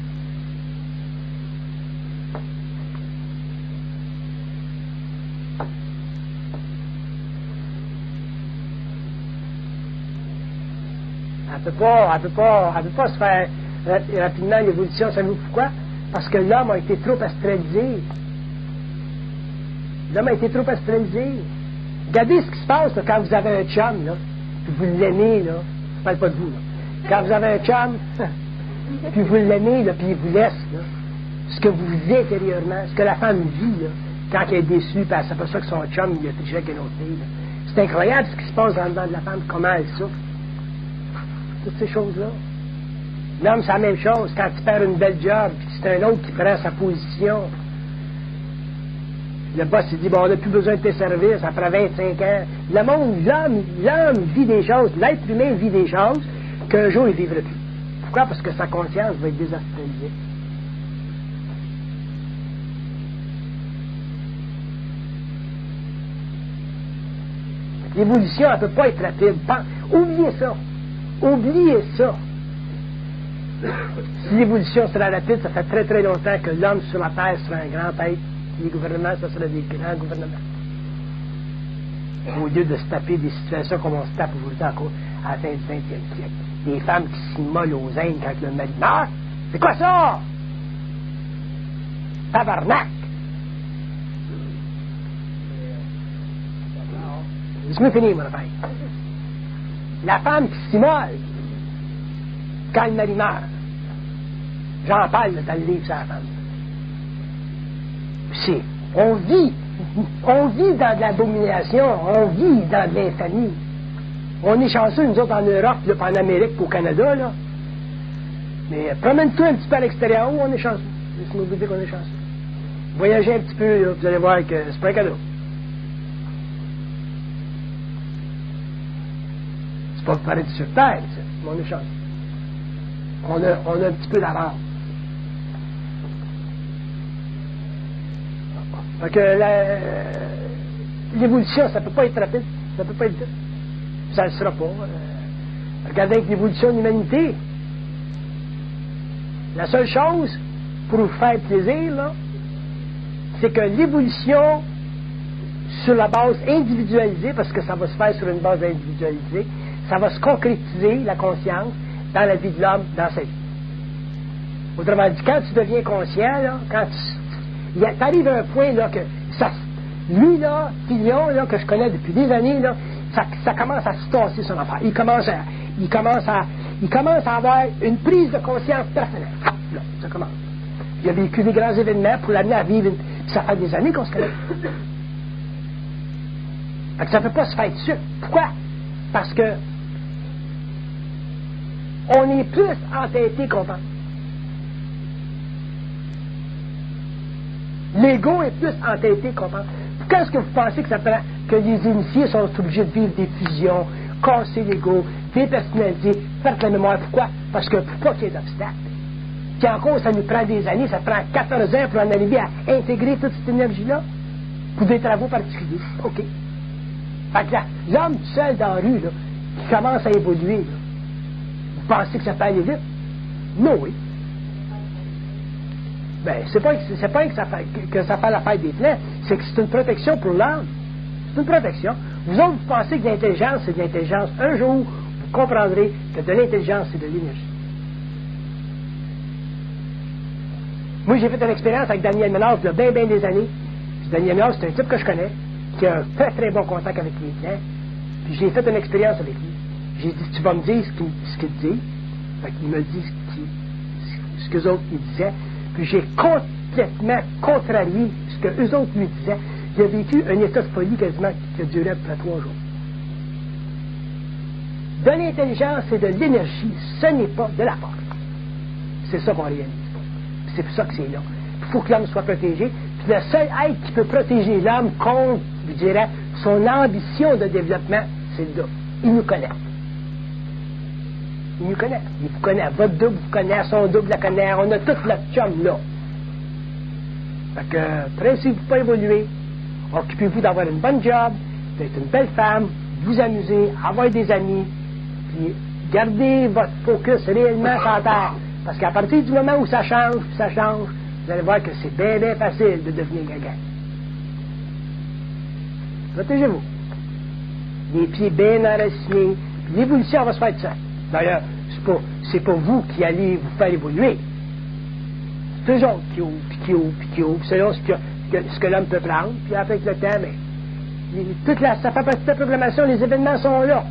[SPEAKER 1] Elle ne peut pas, elle peut pas, elle peut pas se faire rapidement l'évolution. Savez-vous pourquoi? Parce que l'homme a été trop astralisé. L'homme a été trop astralisé. Regardez ce qui se passe là, quand vous avez un chum, là, puis vous l'aimez, là. Je parle pas de vous, là. Quand vous avez un chum, puis vous l'aimez, là, puis il vous laisse, là. Ce que vous vivez intérieurement, ce que la femme vit, là, quand elle est déçue, puis elle s'aperçoit que son chum, il a triché avec une autre fille, là. C'est incroyable ce qui se passe dans le dedans de la femme, comment elle souffre. Toutes ces choses-là. L'homme, c'est la même chose. Quand il perd une belle job, puis c'est un autre qui prend sa position, le boss, il dit, bon, on n'a plus besoin de tes services après vingt-cinq ans. Le monde, l'homme, l'homme vit des choses, l'être humain vit des choses qu'un jour, il ne vivra plus. Pourquoi? Parce que sa conscience va être désastralisée. L'évolution, elle ne peut pas être rapide. Oubliez ça. Oubliez ça. Si l'évolution sera rapide, ça fait très très longtemps que l'homme sur la terre sera un grand être. Les gouvernements, ça sera des grands gouvernements. Au lieu de se taper des situations comme on se tape aujourd'hui encore à la fin du vingtième siècle. Des femmes qui s'immolent aux Indes quand le mari meurt. C'est quoi ça? Tabarnak! Laisse-moi finir, mon affaire. La femme qui s'immole quand le mari meurt. J'en parle dans le livre sur la femme. C'est, on vit, on vit dans de l'abomination, on vit dans de l'infamie. On est chanceux, nous autres, en Europe, là, pas en Amérique, qu'au Canada, là. Mais promène-toi un petit peu à l'extérieur, où on est chanceux. Laisse-moi vous dire qu'on est chanceux. Voyagez un petit peu, là, vous allez voir que c'est pas un cadeau. C'est pas le paradis sur terre, ça, mais on est chanceux. On a, on a un petit peu d'avance. Fait que la, l'évolution, ça peut pas être rapide, ça peut pas être vite. Ça ne le sera pas. Regardez avec l'évolution de l'humanité. La seule chose, pour vous faire plaisir, là, c'est que l'évolution sur la base individualisée, parce que ça va se faire sur une base individualisée, ça va se concrétiser, la conscience, dans la vie de l'homme, dans sa vie. Autrement dit, quand tu deviens conscient, là, quand tu arrives à un point là, que ça, lui, là, Fillon, là, que je connais depuis des années, là, ça, ça commence à se tasser son affaire. Il commence à, il commence à, il commence à avoir une prise de conscience personnelle. Là, ça commence. Il a vécu des grands événements pour l'amener à vivre. Une... Puis ça fait des années qu'on se connaît. Fait que ça ne peut pas se faire tout de suite. Pourquoi? Parce que on est plus entêté qu'on pense. L'ego est plus entêté qu'on pense. Pourquoi est-ce que vous pensez que ça prend que les initiés sont obligés de vivre des fusions, casser l'ego, dépersonnaliser, perdre la mémoire? Pourquoi? Parce que pour pas qu'il y ait d'obstacles. Puis encore, ça nous prend des années, ça prend quatorze ans pour en arriver à intégrer toute cette énergie-là pour des travaux particuliers. OK. Fait que là, l'homme seul dans la rue, là, qui commence à évoluer, là, vous pensez que ça peut aller vite? Non, oui. Ben, c'est pas, c'est pas que, ça fait, que ça fait l'affaire des plans, c'est que c'est une protection pour l'âme. C'est une protection. Vous autres, vous pensez que l'intelligence, c'est de l'intelligence. Un jour, vous comprendrez que de l'intelligence, c'est de l'énergie. Moi, j'ai fait une expérience avec Daniel Ménard il y a bien, bien des années. Puis Daniel Ménard, c'est un type que je connais, qui a un très, très bon contact avec les plans. Puis j'ai fait une expérience avec lui. J'ai dit, tu vas me dire ce qu'il, ce qu'il dit. Fait qu'il me dit ce, qu'il, ce que les autres ils disaient. Puis j'ai complètement contrarié ce que eux autres lui disaient. Il a vécu un état de folie quasiment qui a duré à peu près trois jours. De l'intelligence et de l'énergie, ce n'est pas de la force. C'est ça qu'on réalise. Puis c'est pour ça que c'est là. Il faut que l'homme soit protégé. Puis le seul être qui peut protéger l'homme contre, je dirais, son ambition de développement, c'est le double. Il nous connaît. Il nous connaît. Il vous connaît. Votre double vous connaît, son double la connaît. On a tout notre chum là. Fait que, pressez-vous pas évoluer. Occupez-vous d'avoir une bonne job, d'être une belle femme, vous amuser, avoir des amis, puis gardez votre focus réellement sur la terre. Parce qu'à partir du moment où ça change, puis ça change, vous allez voir que c'est bien, bien facile de devenir quelqu'un. Protégez-vous. Les pieds bien enracinés, puis l'évolution va se faire de ça. D'ailleurs, c'est pas, c'est pas vous qui allez vous faire évoluer. C'est eux autres qui ouvrent, puis qui ouvrent, puis qui ouvrent, selon ce que, ce que l'homme peut prendre, puis avec le temps, mais les, toute la, ça fait partie de la programmation, les événements sont là.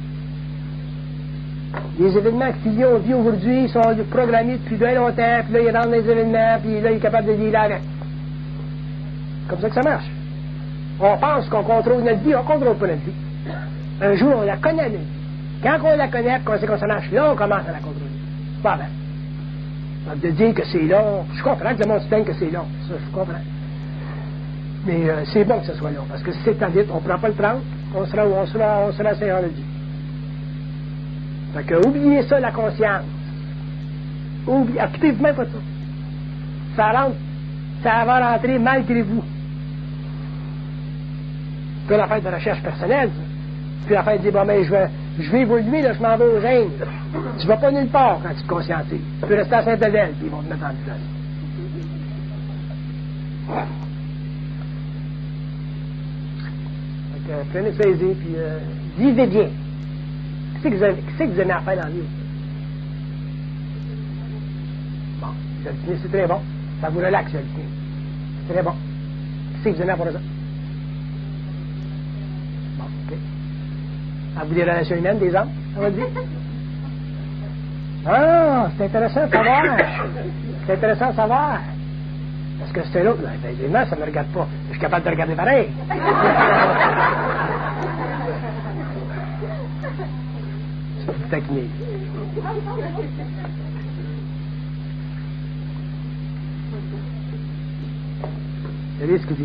[SPEAKER 1] Les événements que Fillon vit aujourd'hui sont programmés depuis bien longtemps, puis là, il rentre dans les événements, puis là, il est capable de lire avec. C'est comme ça que ça marche. On pense qu'on contrôle notre vie, on ne contrôle pas notre vie. Un jour, on la connaît, notre vie. Quand on la connaît, quand c'est qu'on ça marche, là, on commence à la contrôler. C'est pas mal. Donc, de dire que c'est long, je comprends que le monde se plaigne que c'est long, ça, je comprends. Mais euh, c'est bon que ce soit long, parce que si c'est tant vite, on ne prend pas le prendre, on sera où on sera, on sera à Seigneur de Dieu. Fait que, oubliez ça, la conscience. Oubliez, occupez-vous même pas de ça. Ça rentre, ça va rentrer malgré vous. Puis l'affaire de recherche personnelle, ça. Puis l'affaire de dire, bon, mais je vais, je vais évoluer, là, je m'en vais aux Indes. Tu vas pas nulle part quand tu te conscientises. Tu peux rester à Saint-Adèle, puis ils vont te mettre en place. Fait que, prenez plaisir, puis euh, vivez bien. Qu'est-ce que vous avez, qu'est-ce que vous aimez à faire dans la vie? Bon, jardiner, c'est très bon. Ça vous relaxe, jardiner. C'est très bon. Qu'est-ce que vous aimez à faire ça? Bon, OK. À vous, des relations humaines, des hommes, ça va dire? Ah, c'est intéressant de savoir. C'est intéressant de savoir. Parce que c'est l'autre, là, évidemment, ça ne me regarde pas. Je suis capable de regarder pareil. C'est une technique. C'est lui ce qu'il dit.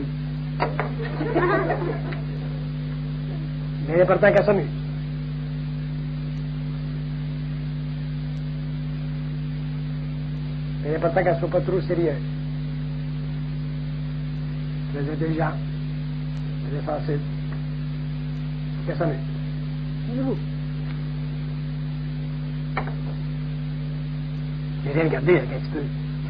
[SPEAKER 1] Mais l'important qu'elle soit mieux. Mais l'important qu'elle ne soit pas trop sérieuse. Très intelligente. Très sensible. Qu'elle soit mieux. Dis-vous. J'ai rien regardé avec un petit peu.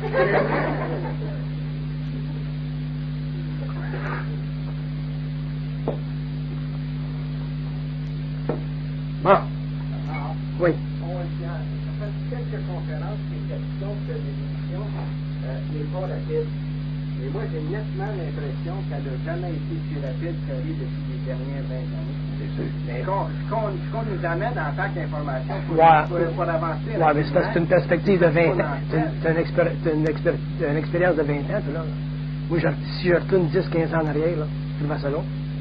[SPEAKER 1] Bon.
[SPEAKER 2] Ah,
[SPEAKER 1] Oui.
[SPEAKER 2] on a fait quelques conférences et questions de l'émission euh, n'est pas rapide. Et moi, j'ai nettement l'impression qu'elle n'a jamais été si rapide qu'elle est depuis les dernières vingt années.
[SPEAKER 1] C'est sûr.
[SPEAKER 2] Mais ce qu'on, ce qu'on, ce qu'on nous amène en tant qu'information pour,
[SPEAKER 1] Ouais.
[SPEAKER 2] pour, pour avancer.
[SPEAKER 1] Oui, mais c'est parce que c'est une perspective de vingt ans. C'est une, c'est une, expéri- c'est une, expéri- une expérience de vingt ans, tout là. Moi, je, si je retourne dix quinze ans en arrière, là, je trouve ça long.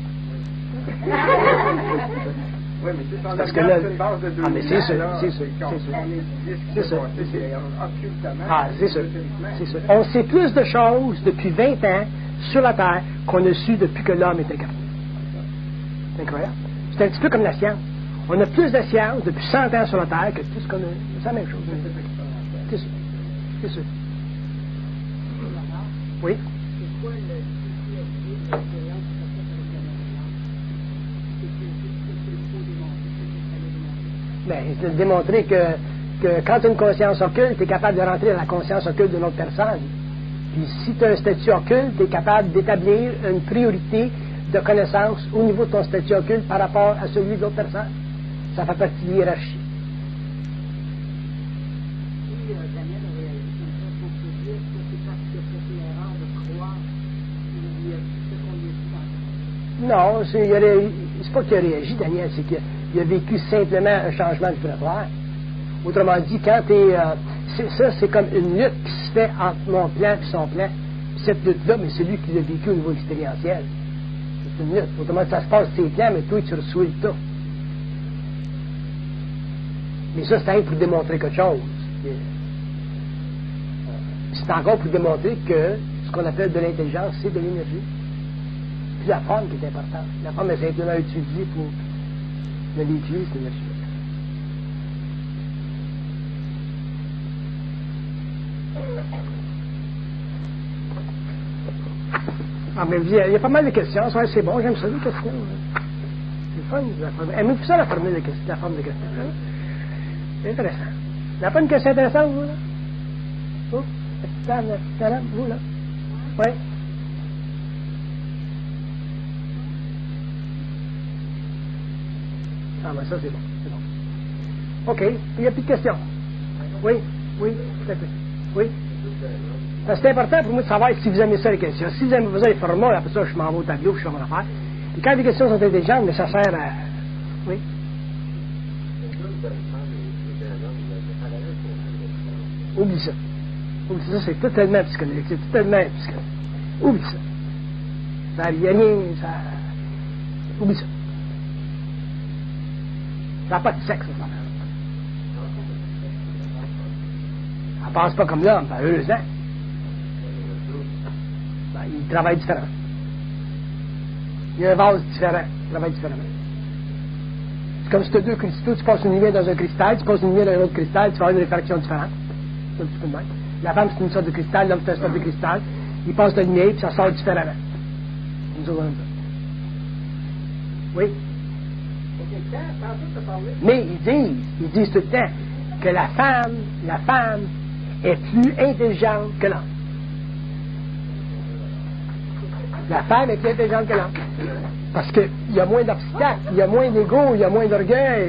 [SPEAKER 2] Oui, mais c'est
[SPEAKER 1] Parce que là,
[SPEAKER 2] une base de deux
[SPEAKER 1] ah, mais c'est
[SPEAKER 2] ans,
[SPEAKER 1] sûr,
[SPEAKER 2] là,
[SPEAKER 1] c'est sûr,
[SPEAKER 2] quand
[SPEAKER 1] c'est sûr.
[SPEAKER 2] on étudie ce qui
[SPEAKER 1] C'est
[SPEAKER 2] s'est
[SPEAKER 1] sûr,
[SPEAKER 2] passé,
[SPEAKER 1] c'est sûr.
[SPEAKER 2] c'est occultement,
[SPEAKER 1] Ah, c'est sûr,
[SPEAKER 2] ésotériquement.
[SPEAKER 1] c'est sûr. On sait plus de choses depuis vingt ans sur la Terre qu'on a su depuis que l'homme est incarné. C'est incroyable. C'est un petit peu comme la science. On a plus de science depuis cent ans sur la Terre que tout ce qu'on a. C'est la même chose. C'est sûr. C'est sûr. Oui.
[SPEAKER 2] C'est quoi le souci de l'expérience que ça fait avec la matière? C'est qu'il faut démontrer, c'est qu'il fallait démontrer.
[SPEAKER 1] Bien, c'est de démontrer que, que quand tu as une conscience occulte, tu es capable de rentrer dans la conscience occulte d'une autre personne. Puis si tu as un statut occulte, tu es capable d'établir une priorité de connaissance au niveau de ton statut occulte par rapport à celui d'autres personnes. Ça fait partie de l'hiérarchie.
[SPEAKER 2] Si euh, Daniel a réagi comme ça, il faut se dire que c'est parce que c'est une erreur de croire qu'il y a ce qu'on lui a dit dans
[SPEAKER 1] Non, c'est, il a ré- c'est pas qu'il a réagi, Daniel, c'est qu'il a, il a vécu simplement un changement vibratoire. Autrement dit, quand tu es... c'est, ça, c'est comme une lutte qui se fait entre mon plan et son plan. Puis cette lutte-là, mais c'est lui qui l'a vécu au niveau expérientiel. C'est une lutte. Autrement dit, ça se passe ses plans, mais toi, tu reçois le tout. Mais ça, c'est rien pour démontrer quelque chose. Puis, c'est encore pour démontrer que ce qu'on appelle de l'intelligence, c'est de l'énergie. Puis la forme qui est importante. La forme est simplement utilisée pour le véhiculer, cette énergie. Ah, mais il y, a, il y a pas mal de questions. Ouais, c'est bon, j'aime ça, les questions. C'est fun. La forme. Aimez-vous ça, la forme de questions? La forme de questions. Hein? C'est intéressant. Il n'y a pas une question intéressante, vous, là? Oh, la petite dame, la petite dame, vous, là? Oui? Ah, ben ça, c'est bon. C'est bon. OK. Il n'y a plus de questions. Oui? Oui? Tout à fait. Oui? Ben, c'est important pour moi de savoir si vous aimez ça, les questions. Si vous aimez vous avez le format, après ça, je m'en vais au tableau, je fais mon affaire. Et quand les questions sont intelligentes, mais ça sert à... Oui? Oublie ça. Oublie ça, c'est totalement psychologique. C'est totalement psychologique. Oublie ça. Ça n'y a rien, ça... Oublie ça. Ça n'a pas de sexe, ça. Elle passe pas comme l'homme, ben, heureusement. Ben, il travaille différent. Il y a un vase différent. Il travaille différemment. C'est comme si tu as deux cristaux, tu passes une lumière dans un cristal, tu passes une lumière dans un autre cristal, tu vas avoir une réfraction différente. C'est un petit peu de même. La femme, c'est une sorte de cristal, l'homme, c'est une sorte de cristal. Il passe la lumière, puis ça sort différemment. Nous autres, on aime ça. Oui? Mais ils disent, ils disent tout le temps que la femme, la femme est plus intelligente que l'homme. La femme est plus intelligente que l'homme. Parce qu'il y a moins d'obstacles, il y a moins d'ego, il y a moins d'orgueil.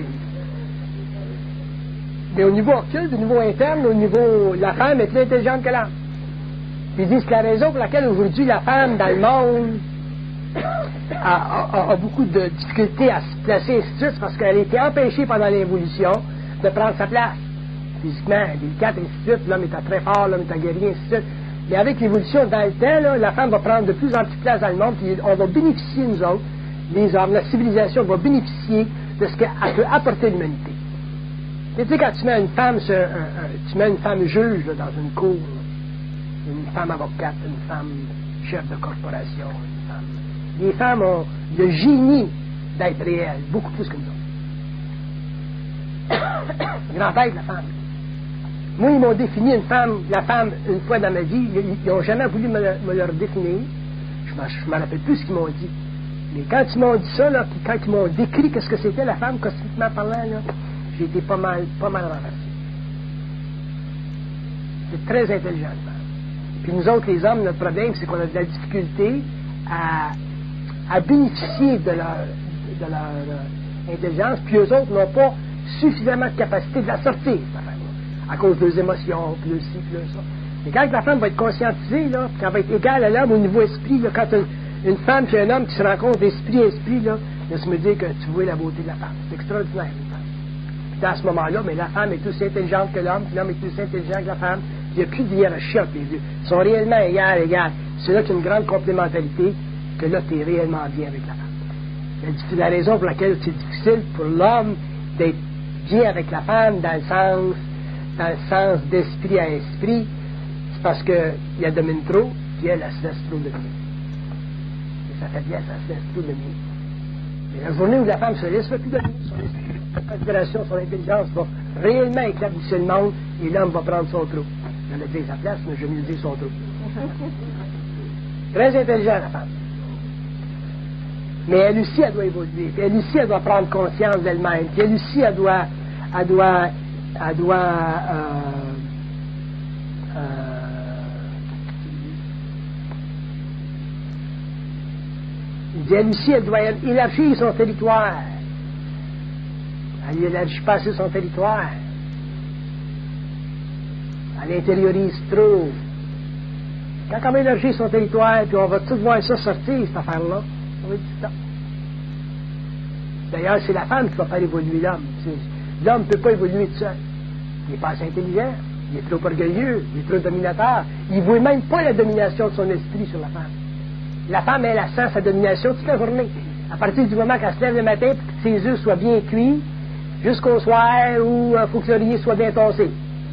[SPEAKER 1] Mais au niveau occulte, au niveau interne, au niveau... La femme est plus intelligente que l'homme. Ils disent que la raison pour laquelle aujourd'hui la femme dans le monde a, a, a beaucoup de difficultés à se placer, et ainsi de suite, c'est parce qu'elle a été empêchée pendant l'évolution de prendre sa place. Physiquement, délicate, et ainsi de suite, l'homme était très fort, l'homme était guerrier, et ainsi de suite. Mais avec l'évolution dans le temps, là, la femme va prendre de plus en plus de place dans le monde, puis on va bénéficier, nous autres, les hommes, la civilisation va bénéficier de ce qu'elle peut apporter à l'humanité. Tu sais, quand tu mets une femme, sur un, un, tu mets une femme juge là, dans une cour, là, une femme avocate, une femme chef de corporation, une femme... Les femmes ont le génie d'être réelles, beaucoup plus que nous autres. Grand tête, la femme. Moi, ils m'ont défini une femme, la femme, une fois dans ma vie, ils n'ont jamais voulu me, me le redéfinir. Je ne me rappelle plus ce qu'ils m'ont dit. Mais quand ils m'ont dit ça, là, puis quand ils m'ont décrit qu'est-ce que c'était la femme, cosmiquement parlant, là, j'ai été pas mal, pas mal renversé. C'est très intelligent, le femme. Puis nous autres, les hommes, notre problème, c'est qu'on a de la difficulté à, à bénéficier de leur, de leur euh, intelligence, puis eux autres n'ont pas suffisamment de capacité de la sortir, cette affaire-là, à cause de leurs émotions, puis le ci, puis le ça. Et quand la femme va être conscientisée, là, puis qu'elle va être égale à l'homme au niveau esprit, là, quand une, une femme et un homme qui se rencontrent esprit à esprit, là, laisse me dire que tu vois la beauté de la femme. C'est extraordinaire, une femme. Puis dans ce moment-là, mais la femme est aussi intelligente que l'homme, puis l'homme est aussi intelligent que la femme. Il n'y a plus de hiérarchie entre les deux. Ils sont réellement égales, égales. C'est là qu'il y a une grande complémentarité, que là, tu es réellement bien avec la femme. La raison pour laquelle c'est difficile pour l'homme d'être bien avec la femme, dans le sens, dans le sens d'esprit à esprit, c'est parce qu'il a domine trop, puis elle, elle se laisse trop dominer. Et sa faiblesse, elle se laisse trop dominer. Mais la journée où la femme se laisse plus dominer, son esprit, son inspiration, son intelligence va réellement éclabousser le monde, et l'homme va prendre son trou. Je vais dire sa place, mais je vais mieux dire son trou. Très intelligent, la femme. Mais elle aussi, elle doit évoluer. Puis elle aussi, elle doit prendre conscience d'elle-même. Puis elle aussi, elle doit... Elle doit... Elle doit... Euh, euh, il dit, elle aussi, elle doit élargir son territoire. Elle n'élargit pas assez son territoire. Elle intériorise trop. Quand on va élargir son territoire, puis on va tout voir ça sortir, cette affaire-là, on va dire stop. D'ailleurs, c'est la femme qui va faire évoluer l'homme. L'homme ne peut pas évoluer tout seul. Il n'est pas assez intelligent, il est trop orgueilleux, il est trop dominateur. Il ne voit même pas la domination de son esprit sur la femme. La femme, elle, elle sent sa domination toute la journée. À partir du moment qu'elle se lève le matin, pour que ses œufs soient bien cuits, jusqu'au soir où il faut que l'oreiller soit bien tossé.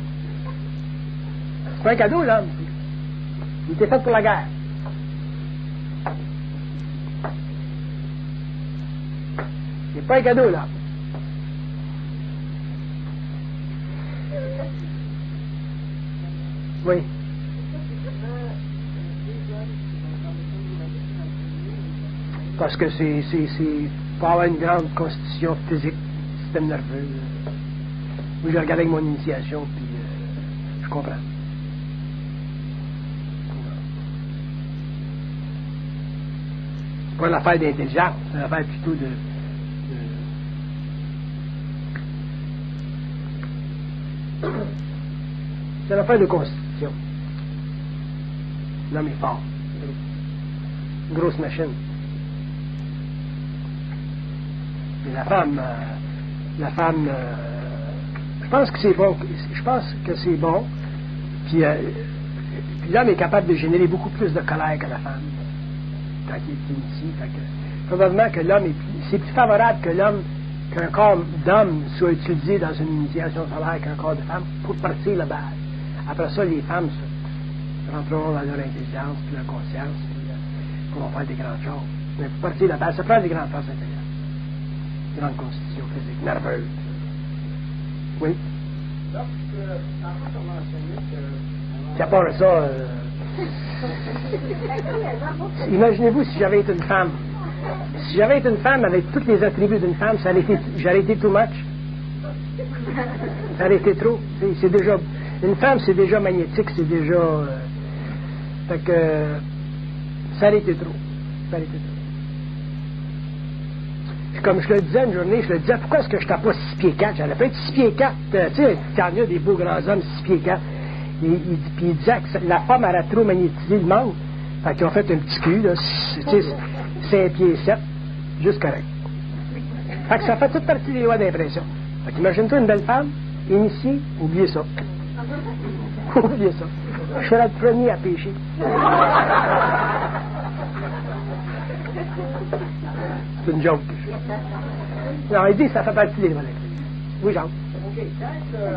[SPEAKER 1] C'est pas un cadeau, l'homme. Il était fait pour la guerre. C'est pas un cadeau, là. Oui. Parce que c'est, c'est, c'est pour avoir une grande constitution physique, système nerveux. Moi, j'ai regardé avec mon initiation, puis euh, je comprends. C'est pas une affaire d'intelligence, c'est une affaire plutôt de... de... C'est une affaire de constitution. L'homme est fort. Une grosse machine. Mais la femme... Euh, la femme... Euh, je pense que c'est bon. Je pense que c'est bon. Puis, euh, puis l'homme est capable de générer beaucoup plus de colère que la femme. Quand il est initié. Fait que, probablement que l'homme est plus, c'est plus favorable que l'homme, qu'un corps d'homme soit utilisé dans une initiation solaire qu'un corps de femme pour partir la base. Après ça, les femmes se rentreront dans leur intelligence, puis leur conscience, puis euh, pourront faire des grandes choses. Mais pour partir la base, ça prend des grandes forces intérieures. Grande constitution physique, nerveuse. Oui?
[SPEAKER 2] Donc, euh, tantôt, on a mentionné que...
[SPEAKER 1] Puis à part ça, euh, imaginez-vous si j'avais été une femme. Si j'avais été une femme avec tous les attributs d'une femme, ça aurait été, j'aurais été too much. Ça aurait été trop. C'est, c'est déjà, une femme, c'est déjà magnétique, c'est déjà... Euh, fait que... Ça aurait été trop. Ça aurait été trop. Puis comme je le disais une journée, je le disais, pourquoi est-ce que je n'étais pas six pieds quatre? J'allais pas être six pieds quatre. Euh, tu sais, il y en a des beaux grands hommes six pieds quatre. Et, il, puis il disait que la femme aurait trop magnétisé le monde. Fait qu'ils ont fait un petit cul, là, tu sais, cinq pieds sept, juste correct. Fait que ça fait toute partie des lois d'impression. Fait qu'imagine-toi une belle femme, initiée, oubliez ça. Oubliez ça. Je serais le premier à pécher. C'est une joke. Non, il dit que ça fait partie des lois d'impression. Oui, Jean.
[SPEAKER 2] OK. Quand euh,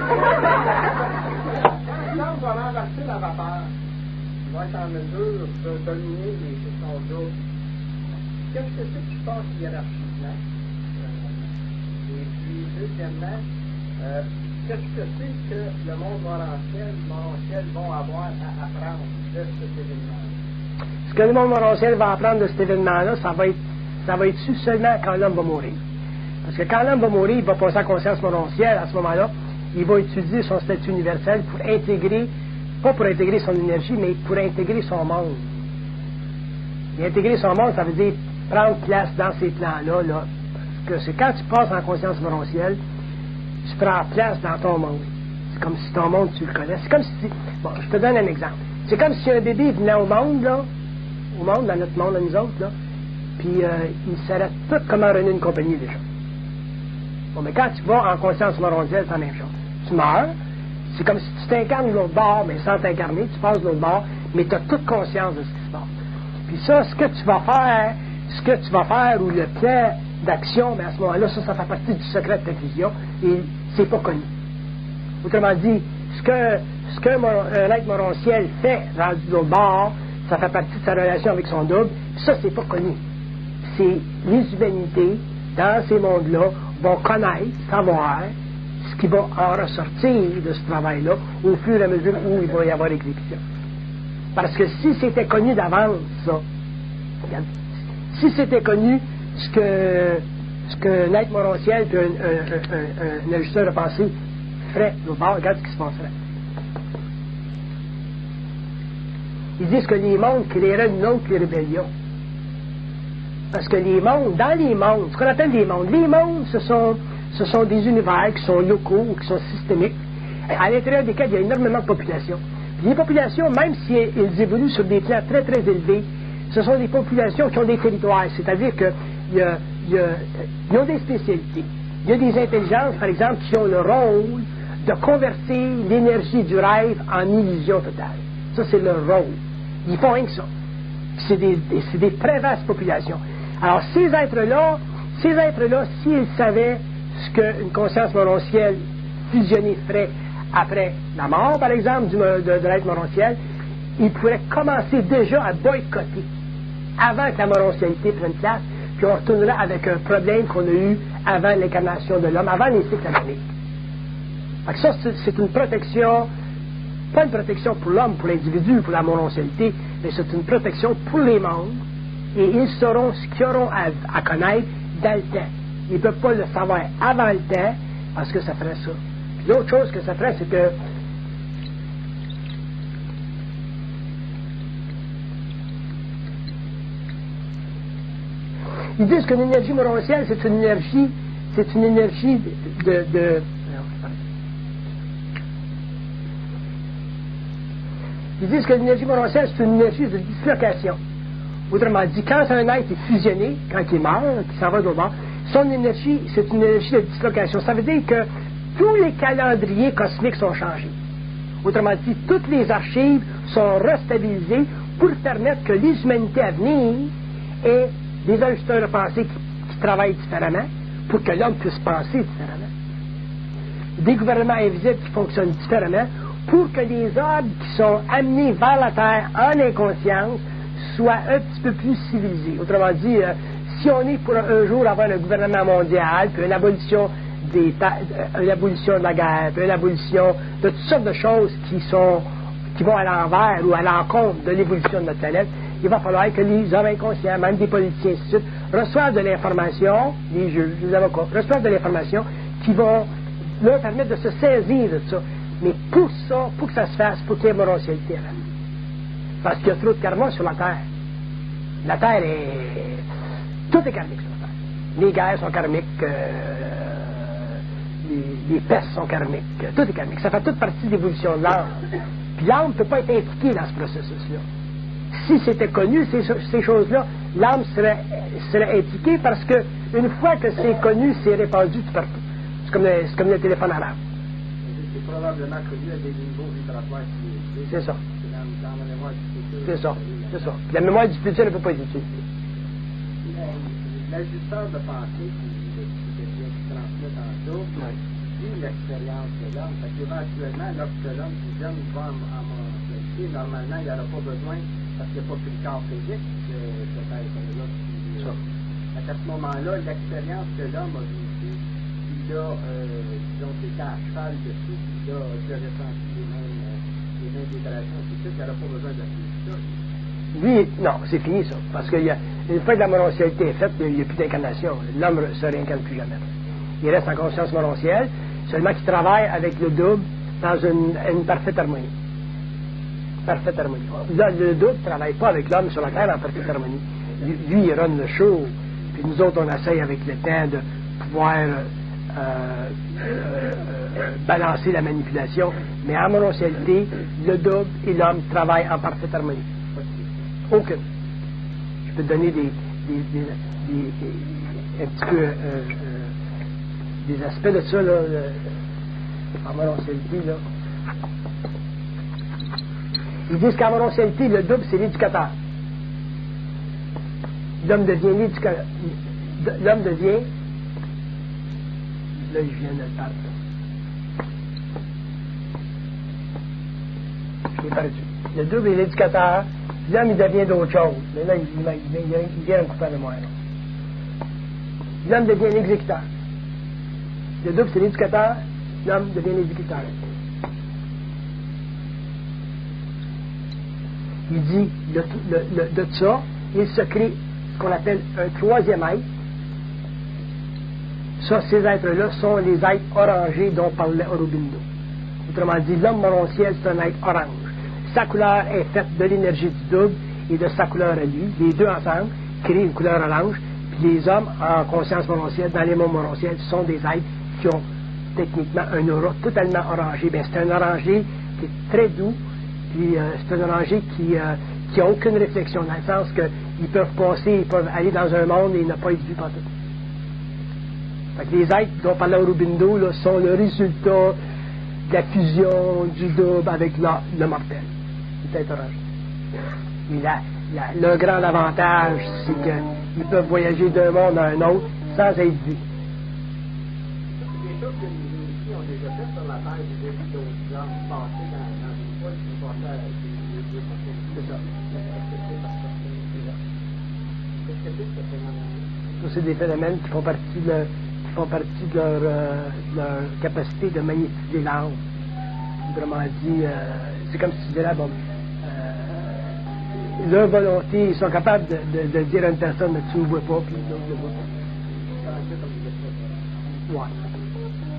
[SPEAKER 2] l'homme va renverser la vapeur, il va être en mesure de dominer les questions d'eau. Qu'est-ce que c'est que tu penses hiérarchiquement? Euh, et puis, deuxièmement, euh, qu'est-ce que c'est que le monde morantiel, morantiel vont avoir à apprendre de cet événement-là?
[SPEAKER 1] Ce que le monde morantiel va apprendre de cet événement-là, ça va être, ça va être su seulement quand l'homme va mourir. Parce que quand l'homme va mourir, il va passer à conscience morantielle à ce moment-là, il va utiliser son statut universel pour intégrer, pas pour intégrer son énergie, mais pour intégrer son monde. Et intégrer son monde, ça veut dire prendre place dans ces plans-là, là. Parce que c'est quand tu passes en conscience morontielle, tu prends place dans ton monde. C'est comme si ton monde, tu le connais. C'est comme si... Bon, je te donne un exemple. C'est comme si un bébé venait au monde, là, au monde, dans notre monde, à nous autres, là, puis euh, il s'arrête tout comment runner une compagnie, déjà. Bon, mais quand tu vas en conscience morontielle, c'est la même chose. Tu meurs, c'est comme si tu t'incarnes de l'autre bord, mais sans t'incarner, tu passes de l'autre bord, mais tu as toute conscience de ce qui se passe. Puis ça, ce que tu vas faire, ce que tu vas faire, ou le plan d'action, mais à ce moment-là, ça, ça fait partie du secret de ta vision, et c'est pas connu. Autrement dit, ce que, ce que un être morontiel fait rendu de l'autre bord, ça fait partie de sa relation avec son double, ça, c'est pas connu. C'est les humanités, dans ces mondes-là, vont connaître, savoir, ce qui va en ressortir de ce travail-là, au fur et à mesure où il va y avoir exécution. Parce que si c'était connu d'avance, ça, regarde, si c'était connu ce que ce qu'un être morontiel puis un, un, un, un, un ajusteur de pensée ferait de l'autre bord, regarde ce qui se passerait. Ils disent que les mondes créeraient une autre rébellion. Parce que les mondes, dans les mondes, ce qu'on appelle les mondes, les mondes, ce sont, ce sont des univers qui sont locaux ou qui sont systémiques, à l'intérieur desquels il y a énormément de populations. Puis les populations, même si elles évoluent sur des plans très très élevés, ce sont des populations qui ont des territoires, c'est-à-dire que il y a, il y a, ils ont des spécialités. Il y a des intelligences, par exemple, qui ont le rôle de convertir l'énergie du rêve en illusion totale. Ça, c'est leur rôle. Ils font rien que ça. C'est des, des, c'est des très vastes populations. Alors, ces êtres-là, ces êtres-là, s'ils savaient ce qu'une conscience morontielle fusionnée ferait après la mort, par exemple, du, de, de l'être morontiel, ils pourraient commencer déjà à boycotter avant que la morontialité prenne place, puis on retournerait avec un problème qu'on a eu avant l'incarnation de l'homme, avant les cycles anonymes. Fait que ça, c'est, c'est une protection, pas une protection pour l'homme, pour l'individu, pour la morontialité, mais c'est une protection pour les mondes, et ils sauront ce qu'ils auront à, à connaître dans le temps. Ils ne peuvent pas le savoir avant le temps, parce que ça ferait ça. Puis l'autre chose que ça ferait, c'est que ils disent qu'une énergie morontielle, c'est une énergie, c'est une énergie de, de, de ils disent que l'énergie morontielle, c'est une énergie de dislocation. Autrement dit, quand un être est fusionné, quand il meurt, qu'il s'en va de l'autre bord, son énergie, c'est une énergie de dislocation. Ça veut dire que tous les calendriers cosmiques sont changés. Autrement dit, toutes les archives sont restabilisées pour permettre que les humanités à venir aient des ajusteurs de pensée qui, qui travaillent différemment, pour que l'homme puisse penser différemment. Des gouvernements invisibles qui fonctionnent différemment, pour que les ordres qui sont amenés vers la Terre en inconscience soient un petit peu plus civilisés. Autrement dit, euh, si on est pour un, un jour avoir un gouvernement mondial, puis une abolition, des ta- une abolition de la guerre, puis une abolition de toutes sortes de choses qui sont qui vont à l'envers ou à l'encontre de l'évolution de notre planète, il va falloir que les hommes inconscients, même des politiciens, ainsi de suite, reçoivent de l'information, les juges, les avocats, reçoivent de l'information qui vont leur permettre de se saisir de ça. Mais pour ça, pour que ça se fasse, pour qu'il y ait morontialité. Parce qu'il y a trop de karma sur la Terre. La Terre est... Tout est karmique sur la Terre. Les guerres sont karmiques, euh... les, les pestes sont karmiques, tout est karmique. Ça fait toute partie de l'évolution de l'âme. Puis l'âme ne peut pas être impliquée dans ce processus-là. Si c'était connu, ces, ces choses-là, l'âme serait, serait impliquée parce que une fois que c'est connu, c'est répandu tout partout. C'est comme le, c'est comme le téléphone arabe.
[SPEAKER 3] C'est probablement connu à des niveaux vibratoires qui existent.
[SPEAKER 1] C'est ça.
[SPEAKER 3] C'est dans, dans la mémoire du futur.
[SPEAKER 1] C'est ça. C'est ça. Puis la mémoire du futur ne peut pas être utilisée.
[SPEAKER 3] L'ajusteur de pensée qui, qui, qui, qui transmet tantôt,
[SPEAKER 1] oui.
[SPEAKER 3] Dit l'expérience de l'homme. Fait qu'éventuellement, lorsque l'homme fusionne va en, en moralité, normalement, il n'y aura pas besoin, parce qu'il n'y a pas plus de corps physique, de cet être-là qui...
[SPEAKER 1] Ça.
[SPEAKER 3] Fait qu'à ce moment-là, l'expérience que l'homme a vécue, il a, euh, disons, été à cheval dessus, il a, il a ressenti les mêmes, euh, les mêmes vibrations, c'est sûr qu'il n'y aura pas besoin de faire ça.
[SPEAKER 1] Lui, non, c'est fini ça. Parce qu'une fois que la morontialité est faite, il n'y a, a plus d'incarnation. L'homme ne se réincarne plus jamais. Il reste en conscience morontielle. Seulement qu'ils travaillent avec le double dans une, une parfaite harmonie. Parfaite harmonie. Là, le double ne travaille pas avec l'homme sur la terre en parfaite harmonie. Lui, lui, il run le show, puis nous autres, on essaye avec le temps de pouvoir euh, euh, euh, balancer la manipulation. Mais en monocialité, le double et l'homme travaillent en parfaite harmonie. Aucune. Je peux te donner des, des, des, des, des un petit peu euh, euh, des aspects de ça, là, euh, en monocialité, là. Ils disent qu'en monocialité, le double, c'est l'éducateur. L'homme devient l'éducateur. L'homme devient... Là, je viens de le perdre. Je l'ai perdu. Le double est l'éducateur. L'homme, il devient d'autre chose. Mais là, il, il, il, il vient un coupant de moi. L'homme devient l'exécuteur. Le double, c'est l'éducateur. L'homme devient l'exécuteur. Il dit de, de, de, de ça, il se crée ce qu'on appelle un troisième être. Ça, ces êtres-là sont les êtres orangés dont parlait Aurobindo. Autrement dit, l'homme morontiel, c'est un être orange. Sa couleur est faite de l'énergie du double et de sa couleur à lui. Les deux ensemble créent une couleur orange. Puis les hommes, en conscience morontielle, dans les mondes morontiels, sont des êtres qui ont techniquement un aura totalement orangé. Bien, c'est un orangé qui est très doux. Puis euh, c'est un orangé qui euh, qui a aucune réflexion, dans le sens qu'ils peuvent passer, ils peuvent aller dans un monde et ne pas être vus par tout. Fait que les êtres dont parlait Aurobindo là, sont le résultat de la fusion du double avec la, le mortel. C'est orangé. Mais la, la, le grand avantage, c'est qu'ils peuvent voyager d'un monde à un autre sans être vus.
[SPEAKER 3] Des choses que nous ici ont déjà fait sur la Terre, des avis d'autres hommes passés dans, dans une fois, qui sont passés à des
[SPEAKER 1] C'est ça.
[SPEAKER 3] Qu'est-ce que c'est ce phénomène?
[SPEAKER 1] Ça, c'est des phénomènes qui font partie de leur, qui font partie de leur, euh, de leur capacité de magnétiser l'âme. Autrement dit, euh, c'est comme si tu dirais, bon, euh, leur volonté, ils sont capables de, de, de dire à une personne, mais tu ne me vois pas, puis l'autre ne le voit pas. Ouais.